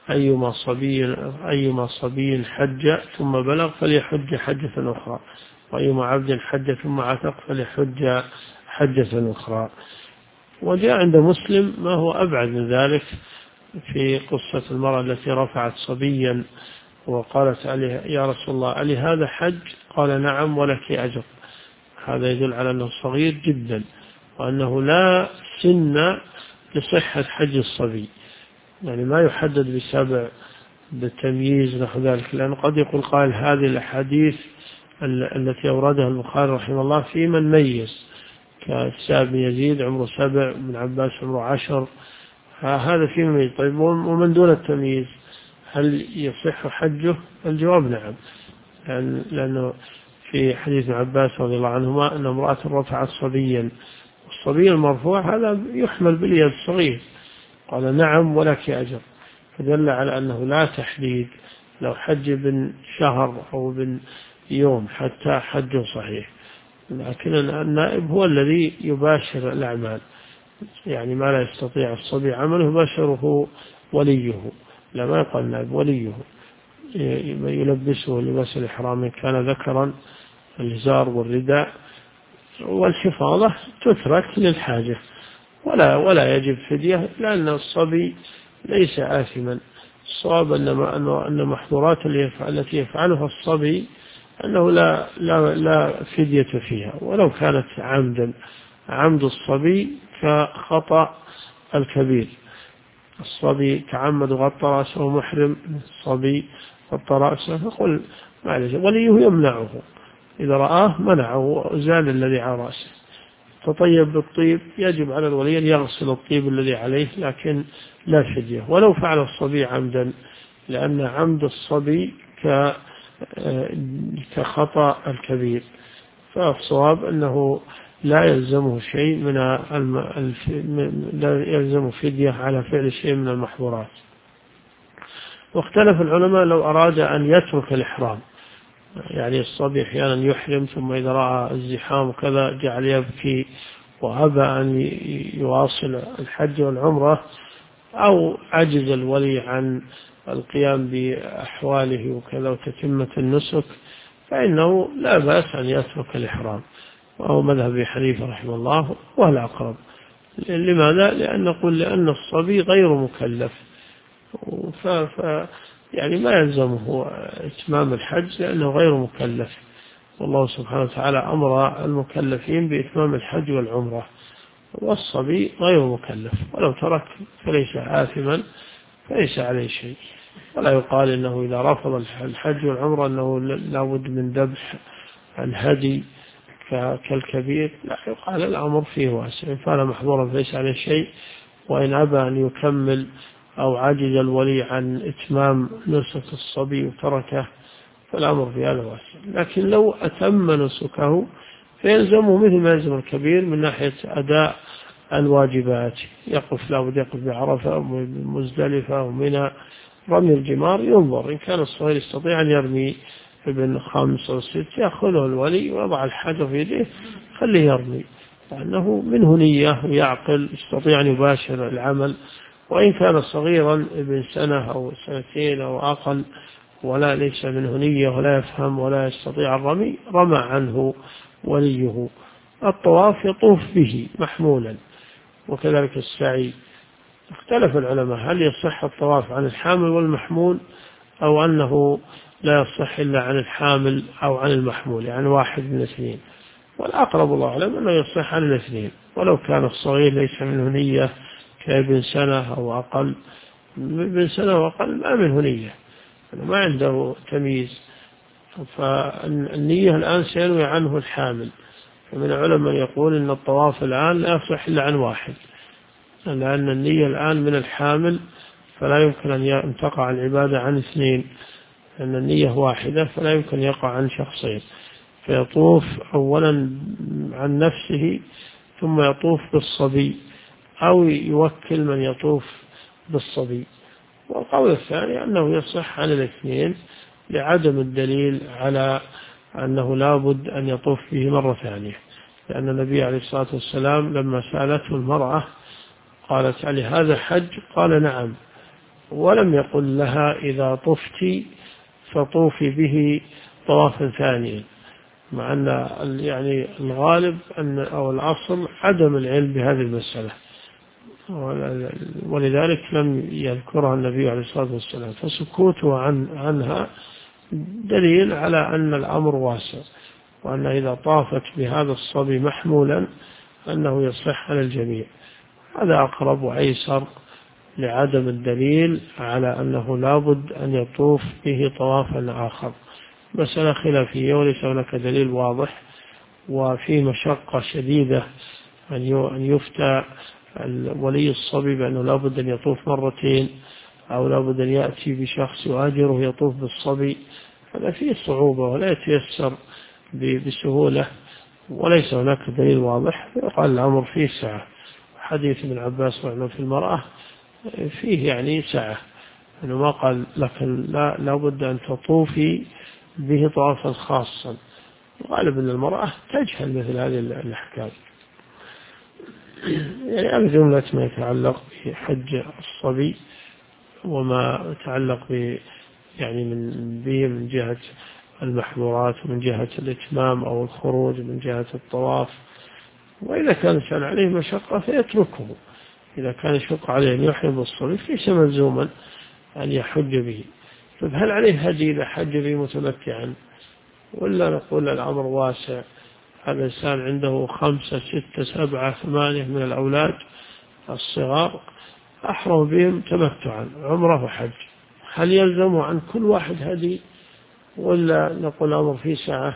أيما صبي حج ثم بلغ فليحج حجة أخرى، وأيما عبد حج ثم عتق فليحج حجة أخرى. وجاء عند مسلم ما هو أبعد من ذلك في قصة المرأة التي رفعت صبيا وقالت عليه: يا رسول الله ألي هذا حج؟ قال: نعم ولك أجر. هذا يدل على أنه صغير جدا، وأنه لا سن لصحة حج الصبي، يعني ما يحدد بسبع بالتمييز نحو ذلك، لأنه قد يقول قائل: هذه الأحاديث التي أوردها البخاري رحمه الله في من ميز، كسعد بن يزيد عمره 7، ابن عباس عمره 10، هذا في من ميز. طيب ومن دون التمييز هل يصح حجه؟ الجواب نعم، لأنه في حديث ابن عباس رضي الله عنهما أن امرأة رفعت صبيا، الصبي المرفوع هذا يحمل باليد الصغير، قال: نعم ولك أجر، فدل على أنه لا تحديد، لو حج بن شهر أو بن يوم حتى حج صحيح. لكن النائب هو الذي يباشر الأعمال، يعني ما لا يستطيع الصبي عمله يباشره وليه، لا ما يقال نائب، وليه يلبسه لباس الإحرام إن كان ذكرا، الإزار والرداء، والحفاظة تترك للحاجة، ولا يجب فدية، لأن الصبي ليس آثما. الصواب أن محظورات التي يفعلها الصبي أنه لا فدية فيها، ولو كانت عمدا. عمد الصبي كخطأ الكبير، الصبي تعمد غطى رأسه محرم، الصبي غطى رأسه، فقل معلش، وليه يمنعه، إذا رآه منعه وزال الذي على رأسه. تطيب بالطيب، يجب على الولي أن يغسل الطيب الذي عليه، لكن لا فدية ولو فعل الصبي عمدا، لأن عمد الصبي كخطأ الكبير. فالصواب أنه لا يلزمه شيء لا يلزم فدية على فعل شيء من المحظورات. واختلف العلماء لو أراد أن يترك الإحرام، يعني الصبي أحيانا يحرم ثم إذا رأى الزحام وكذا جعل يبكي وأبى أن يواصل الحج والعمرة، أو عجز الولي عن القيام بأحواله وكذا وتتمة النسك، فإنه لا بأس أن يترك الإحرام، وهو مذهب أبي حنيفة رحمه الله وهو الأقرب. لماذا؟ لأن الصبي غير مكلف، يعني ما يلزمه إتمام الحج لأنه غير مكلف، والله سبحانه وتعالى أمر المكلفين بإتمام الحج والعمرة، والصبي غير مكلف، ولو ترك فليس آثما، فليس عليه شيء. ولا يقال إنه إذا رفض الحج والعمرة أنه لابد من ذبح الهدي كالكبير، لا، يقال الأمر فيه واسع، إن فعل محظورا فليس عليه شيء، وإن أبى أن يكمل أو عجز الولي عن إتمام نسك الصبي وتركه فالأمر في هذا واسع. لكن لو أتم نسكه فيلزمه مثل ما يلزم الكبير من ناحية أداء الواجبات، لابد يقف بعرفة أو مزدلفة أو منى، رمي الجمار ينظر، إن كان الصغير يستطيع أن يرمي ابن 5 أو 6 يأخذه الولي ويضع الحجر في يده خليه يرمي، لأنه منه نية ويعقل، يستطيع أن يباشر العمل. وإن كان صغيرا ابن 1 أو 2 أو أقل ولا ليس منه نية ولا يفهم ولا يستطيع الرمي، رمى عنه وليه. الطواف يطوف به محمولا، وكذلك السعي. اختلف العلماء هل يصح الطواف عن الحامل والمحمول، أو أنه لا يصح إلا عن الحامل أو عن المحمول، يعني واحد من الاثنين. والأقرب الله أعلم أنه يصح عن الاثنين، ولو كان الصغير ليس منه نية كابن 1 أو أقل، ابن 1 وأقل ما منه نية، ما عنده تمييز، فالنية الآن سينوي عنه الحامل. فمن العلماء يقول إن الطواف الآن لا يصح إلا عن واحد، لأن النية الآن من الحامل، فلا يمكن أن تقع العبادة عن 2، لأن النية واحدة فلا يمكن يقع عن شخصين. فيطوف أولا عن نفسه ثم يطوف بالصبي أو يوكل من يطوف بالصبي. والقول الثاني أنه يصح عن الاثنين لعدم الدليل على أنه لا بد أن يطوف به مرة ثانية، لأن النبي عليه الصلاة والسلام لما سألته المرأة قالت عليه هذا حج؟ قال نعم، ولم يقل لها إذا طفت فطوفي به طوافا ثانيا، مع أن يعني الغالب أن أو الأصل عدم العلم بهذه المسألة، ولذلك لم يذكرها النبي عليه الصلاة والسلام، فسكوته عنها دليل على أن الأمر واسع، وأن إذا طافت بهذا الصبي محمولا أنه يصح على الجميع. هذا أقرب وأيسر لعدم الدليل على أنه لا بد أن يطوف به طوافا آخر. مسألة خلافية وليس هناك دليل واضح، وفي مشقة شديدة أن يفتى ولي الصبي بأنه لا بد أن يطوف مرتين، أو لا بد أن يأتي بشخص يؤاجره يطوف بالصبي. هذا فيه صعوبة ولا يتيسر بسهولة، وليس هناك دليل واضح، يقال الأمر فيه سعة. حديث ابن عباس رحمه في المرأة فيه يعني سعة، أنه ما قال لك لا بد أن تطوفي به طوافا خاصا. غالب أن المرأة تجهل مثل هذه الأحكام. يعني الجملة ما يتعلق بحج الصبي وما يتعلق يعني من جهة المحظورات ومن جهة الإتمام أو الخروج من جهة الطواف. وإذا كان الإنسان عليه مشقة فيتركه، إذا كان يشق عليه أن يحرم بالصبي ليس ملزوما أن يحج به. طيب هل عليه هدي إذا حج به متمتعا، ولا نقول الأمر واسع؟ هذا الإنسان عنده 5 6 7 8 من الأولاد الصغار أحرم بهم تمتعا عمره وحج، هل يلزم عن كل واحد هدي، ولا نقول الأمر فيه سعة؟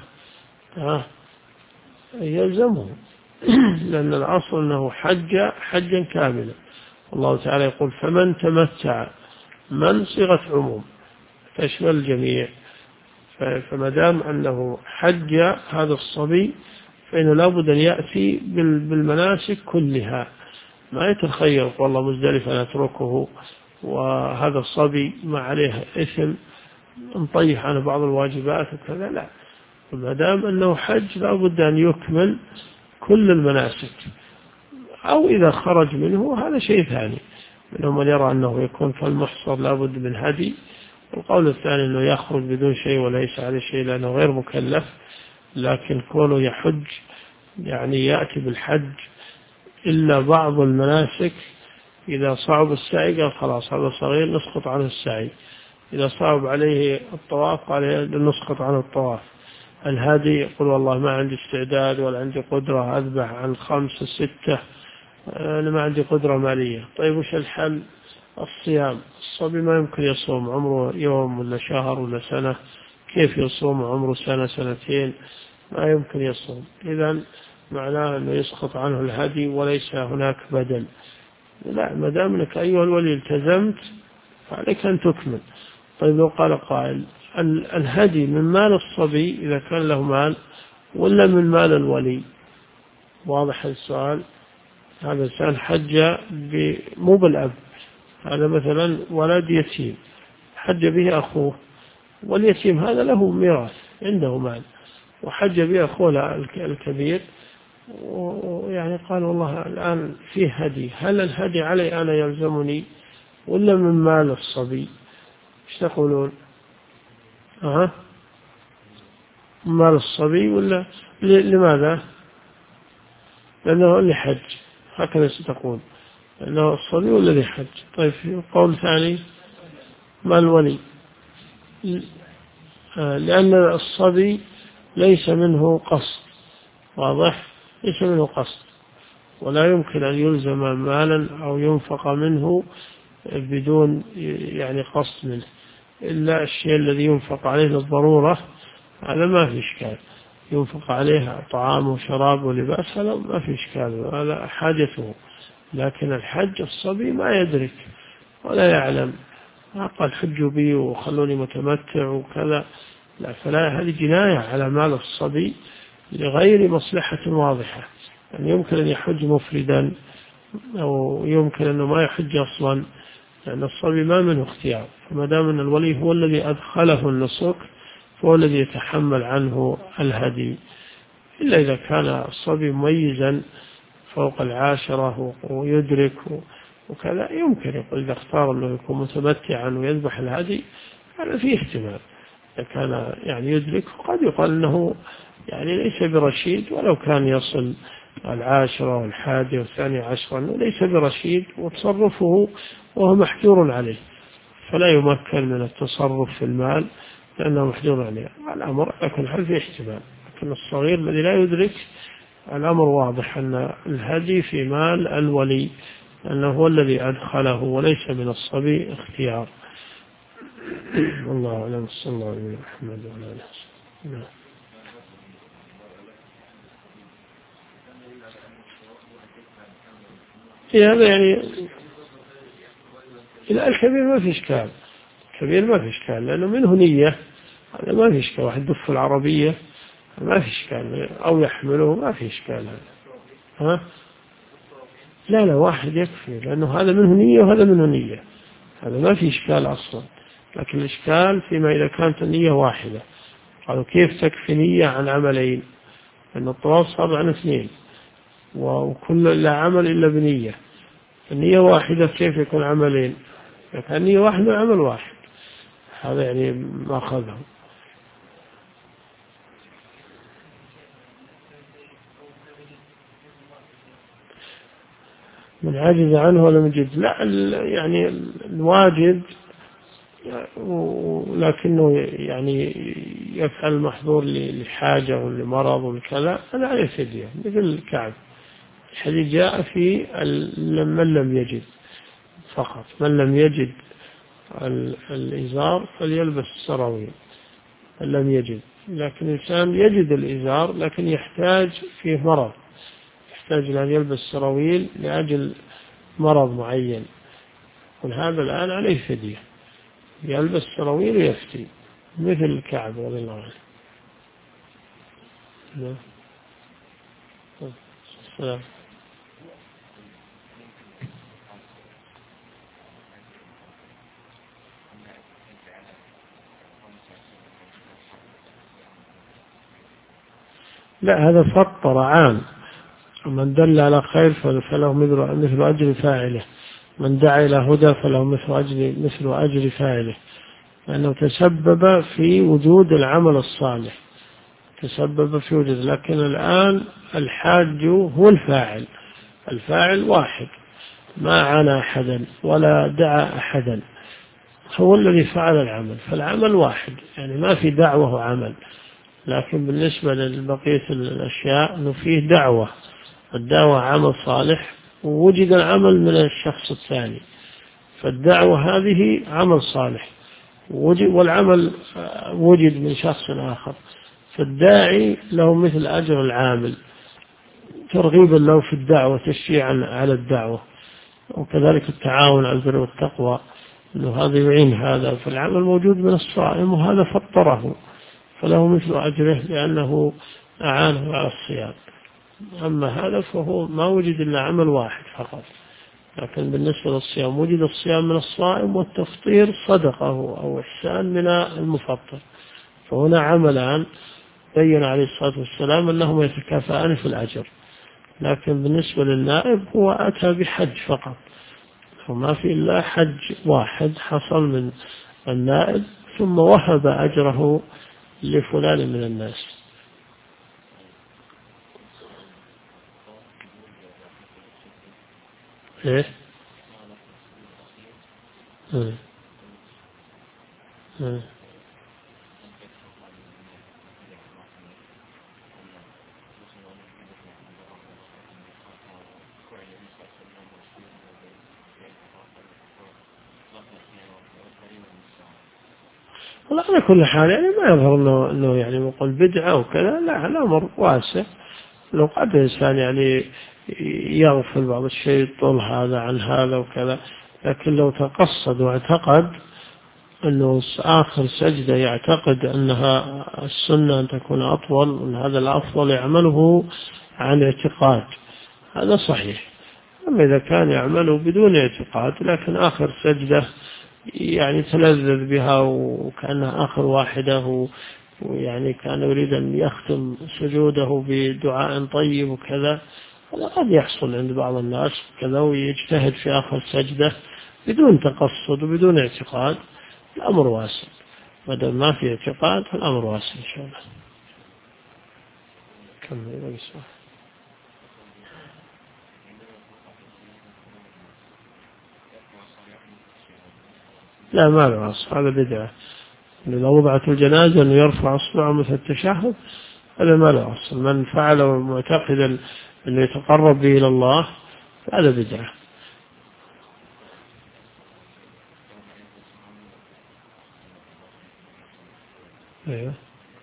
يلزمه لأن الأصل أنه حجا كاملا. الله تعالى يقول فمن تمتع، من صيغة عموم تشمل الجميع، فما دام أنه حج هذا الصبي فإنه لا بد أن يأتي بالمناسك كلها، ما يتخير والله مزدلفة نتركه وهذا الصبي ما عليه إثم نطيح عن بعض الواجبات وكذا، لا، ما دام أنه حج لا بد أن يكمل كل المناسك. أو إذا خرج منه هذا شيء ثاني، منهم من يرى أنه يكون كالمحصر لا بد من هدي، والقول الثاني أنه يخرج بدون شيء وليس عليه شيء لأنه غير مكلف، لكن كونه يحج يعني يأتي بالحج إلا بعض المناسك. إذا صعب السعي قال خلاص هذا صغير نسقط عنه السعي، إذا صعب عليه الطواف قال نسقط عنه الطواف. الهادي يقول والله ما عندي استعداد ولا عندي قدرة أذبح عن 5 6، أنا ما عندي قدرة مالية. طيب وش الحل؟ الصيام. الصبي ما يمكن يصوم، عمره يوم ولا شهر ولا سنة، كيف يصوم عمره سنة سنتين؟ ما يمكن يصوم. إذن معناه أنه يسقط عنه الهدي وليس هناك بدل. لا، ما دام أنك أيها الولي التزمت فعليك أن تكمل. طيب لو قال قائل الهدي من مال الصبي إذا كان له مال ولا من مال الولي؟ واضح السؤال. هذا الإنسان حج مو بالأب، هذا مثلا ولد يتيم حج به أخوه، واليتيم هذا له ميراث عنده مال، وحج به أخوه الكبير، ويعني قال والله الآن فيه هدي، هل الهدي علي أنا يلزمني ولا من مال الصبي؟ ايش تقولون؟ مال الصبي ولا لماذا؟ لأنه اللي حج، هكذا ستقول، لأنه الصبي ولا اللي حج. طيب في قول ثاني مال الولي، لأن الصبي ليس منه قصد، واضح، ليس منه قصد، ولا يمكن أن يلزم مالا أو ينفق منه بدون يعني قصد منه، إلا الشيء الذي ينفق عليه للضرورة هذا ما في إشكال، ينفق عليه طعام وشراب ولباس هذا ما في إشكال، هذا حاجته. لكن الحج الصبي ما يدرك ولا يعلم، قال حجوا بي وخلوني متمتع وكذا، لا، فلا، هذه جناية على مال الصبي لغير مصلحة واضحة. يعني يمكن أن يحج مفردا أو يمكن أنه ما يحج أصلا، لأن الصبي ما منه اختيار. فما دام أن الولي هو الذي أدخله النسك فهو الذي يتحمل عنه الهدي، إلا إذا كان الصبي مميزا فوق 10 ويدرك وكذا، يمكن يقول إذا اختار أنه يكون متمتعا ويذبح الهدي هذا فيه احتمال. إذا كان يعني يدرك قد يقال أنه يعني ليس برشيد، ولو كان يصل 10 و11 و12 أنه ليس برشيد وتصرفه وهو محجور عليه، فلا يمكن من التصرف في المال لأنه محجور عليه. الأمر لكن هل في احتمال، لكن الصغير الذي لا يدرك الأمر واضح أن الهدي في مال الولي، أنه هو الذي أدخله وليس من الصبي اختيار. الله أعلم. صلى الله عليه محمد وعلى آله وسلم. هذا يعني الكبير ما في إشكال، الكبير ما في إشكال لأنه منه نية، هذا ما في إشكال. واحد دف العربية ما في إشكال، أو يحمله ما في إشكال هذا. لا واحد يكفي، لأنه هذا منه نية وهذا منه نية، هذا ما في إشكال أصلا. لكن الإشكال فيما إذا كانت النية واحدة. قالوا كيف تكفي نية عن عملين؟ لأن الطواف صار عن 2 وكل لا عمل إلا بنية. النية واحدة كيف يكون عملين؟ كان نية واحدة عمل واحد، هذا يعني ما أخذه. من عجز عنه ولم يجد، لا يعني الواجب ولكنه يعني يفعل المحظور لحاجة ولمرض ولكذا، هذا عليه فدية مثل الكعب. الحديث جاء في من لم يجد فقط، من لم يجد الإزار فليلبس السراويل، من لم يجد. لكن الإنسان يجد الإزار لكن يحتاج فيه مرض، يحتاج أن يلبس سراويل لأجل مرض معين، وهذا الآن عليه فدية، يلبس سراويل ويفتي مثل الكعب رضي الله عنه. السلام. لا هذا فطر عام، من دل على خير فله مثل أجر فاعله، من دعا إلى هدى فله مثل أجر فاعله، لأنه تسبب في وجود العمل الصالح، تسبب في وجود. لكن الآن الحاج هو الفاعل، الفاعل واحد ما عانى أحدا ولا دعا أحدا، هو الذي فعل العمل، فالعمل واحد يعني ما في دعوة وعمل. لكن بالنسبة لبقية الأشياء أنه فيه دعوة، الدعوة عمل صالح ووجد العمل من الشخص الثاني، فالدعوة هذه عمل صالح والعمل وجد من شخص آخر، فالداعي له مثل أجر العامل ترغيبا له في الدعوة، تشجيعا على الدعوة. وكذلك التعاون على البر والتقوى، أنه هذا يعين هذا، فالعمل موجود من الصائم وهذا فطره فله مثل أجره لأنه أعانه على الصيام. أما هذا فهو ما وجد إلا عمل واحد فقط. لكن بالنسبة للصيام وجد الصيام من الصائم والتفطير صدقه أو إحسان من المفطر، فهنا عملان بين عليه الصلاة والسلام أنهما يتكافئان في الأجر. لكن بالنسبة للنائب هو أتى بحج فقط، وما في إلا حج واحد حصل من النائب ثم وهب أجره لفلان من الناس. إيه؟ والله على كل حال يعني ما يظهر أنه يعني نقول بدعة وكذا، لا الأمر واسع. لو قد الإنسان يعني يغفل بعض الشيء طول هذا عن هذا وكذا، لكن لو تقصد واعتقد أنه آخر سجدة يعتقد أنها السنة أن تكون أطول وأن هذا الأفضل يعمله عن اعتقاد، هذا صحيح. أما إذا كان يعمله بدون اعتقاد لكن آخر سجدة يعني تلذذ بها وكأنها آخر واحدة، ويعني كان يريد أن يختم سجوده بدعاء طيب وكذا، هذا قد يحصل عند بعض الناس كذا، ويجتهد في آخر سجدة بدون تقصد وبدون اعتقاد. الأمر واسع، ما دام ما في اعتقاد فالأمر واسع إن شاء الله. كمل. لا، ما له أصل، هذا بدعة. إذا وضعت الجنازة أنه يرفع أصبعه مثل التشهد، هذا ما له أصل. من فعله معتقدا أنه يتقرب به إلى الله هذا بدعة. أيوه.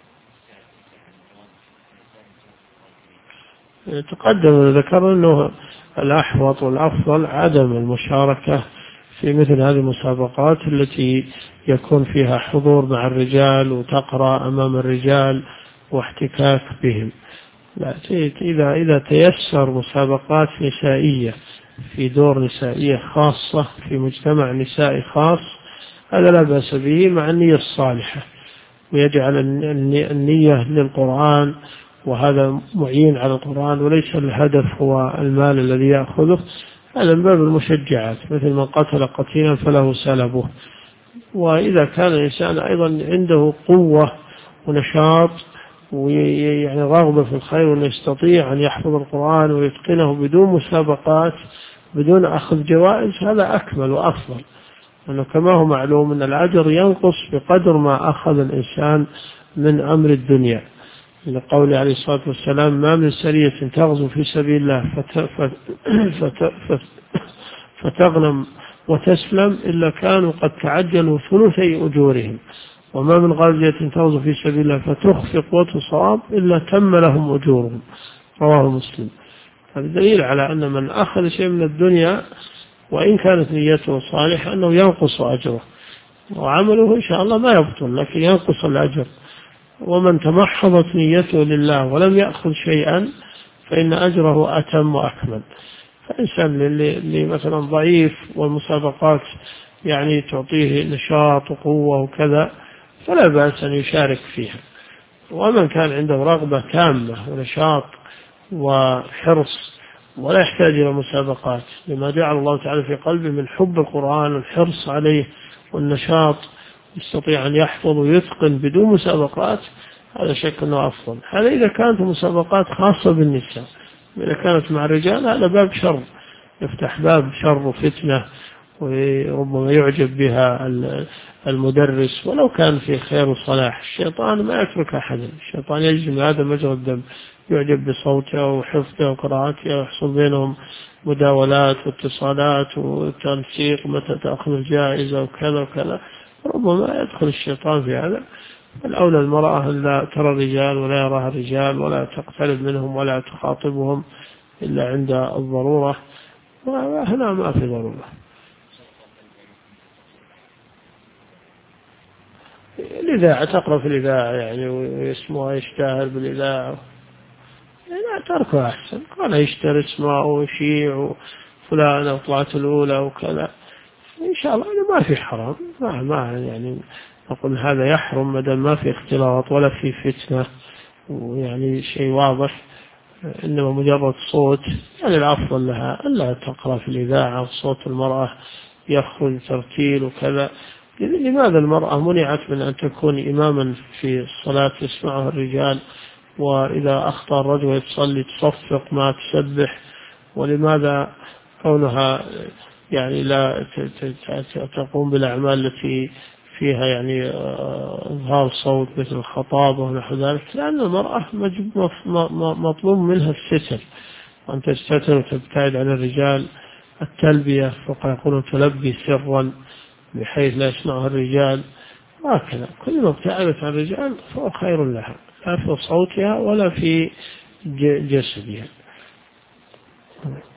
تقدم ذكر أنه الأحوط والأفضل عدم المشاركة في مثل هذه المسابقات التي يكون فيها حضور مع الرجال وتقرأ أمام الرجال واحتكاك بهم. لا، إذا تيسر مسابقات نسائية في دور نسائية خاصة في مجتمع نسائي خاص، هذا لا بأس به مع النية الصالحة، ويجعل النية للقرآن، وهذا معين على القرآن وليس الهدف هو المال الذي يأخذه. هذا من باب المشجعات، مثل من قتل قتيلا فله سلبه. وإذا كان الإنسان أيضا عنده قوة ونشاط ويعني رغبة في الخير وأنه يستطيع أن يحفظ القرآن ويتقنه بدون مسابقات بدون أخذ جوائز، هذا أكمل وأفضل. أنه كما هو معلوم أن الأجر ينقص بقدر ما أخذ الإنسان من أمر الدنيا، لقول عليه الصلاة والسلام: ما من سرية تغزو في سبيل الله فتغنم وتسلم إلا كانوا قد تعجلوا ثلثي أجورهم، وما من غازية تغزو في سبيل الله فتخفق وتصاب إلا تم لهم أجورهم. رواه مسلم. هذا دليل على أن من أخذ شيء من الدنيا وإن كانت نيته صالحة أنه ينقص أجره، وعمله إن شاء الله ما يبطل لكن ينقص الأجر. ومن تمحضت نيته لله ولم يأخذ شيئا فإن أجره أتم وأكمل. فإنسان اللي مثلا ضعيف والمسابقات يعني تعطيه نشاط وقوة وكذا فلا بأس أن يشارك فيها. ومن كان عنده رغبة تامة ونشاط وحرص ولا يحتاج إلى مسابقات، لما جعل الله تعالى في قلبه من حب القرآن والحرص عليه والنشاط، يستطيع أن يحفظ ويتقن بدون مسابقات، هذا شك أنه أفضل. هذا إذا كانت مسابقات خاصة بالنساء. إذا كانت مع الرجال هذا باب شر، يفتح باب شر وفتنة، وربما يعجب بها المدرس ولو كان في خير وصلاح. الشيطان ما يترك أحدا، الشيطان يجري هذا مجرى الدم، يعجب بصوته وحفظه وقراءته، ويحصل بينهم مداولات واتصالات وتنسيق متى تأخذ الجائزة وكذا وكذا، ربما يدخل الشيطان في هذا. الأولى المرأة لا ترى الرجال ولا يراها الرجال ولا تقترب منهم ولا تخاطبهم إلا عند الضرورة، وهنا ما في ضرورة. الإذاعة تقرأ في الإذاعة يعني ويسمعها يشتهر بالإذاعة، لا تركه أحسن. كان يشتري اسمه ويشيع وفلانة طلعت الأولى وكذا، إن شاء الله ما في حرام، ما يعني نقول هذا يحرم ما دام ما في اختلاط ولا في فتنة ويعني شيء واضح، إنما مجرد صوت. يعني الأفضل لها ألا تقرأ في الإذاعة وصوت المرأة يخرج ترتيل وكذا. لماذا المرأة منعت من أن تكون إماما في الصلاة يسمعها الرجال، وإذا أخطأ الرجل يتصلي تصفق ما تسبح؟ ولماذا كونها يعني لا تقوم بالأعمال التي فيها يعني إظهار صوت مثل الخطابة ونحو ذلك؟ لأن المرأة مطلوب منها الستر، وأن تستتر وتبتعد عن الرجال. التلبية فوق يقولون تلبي سرا بحيث لا يسمعها الرجال، هكذا كل ما ابتعدت عن الرجال فهو خير لها، لا في صوتها ولا في جسدها.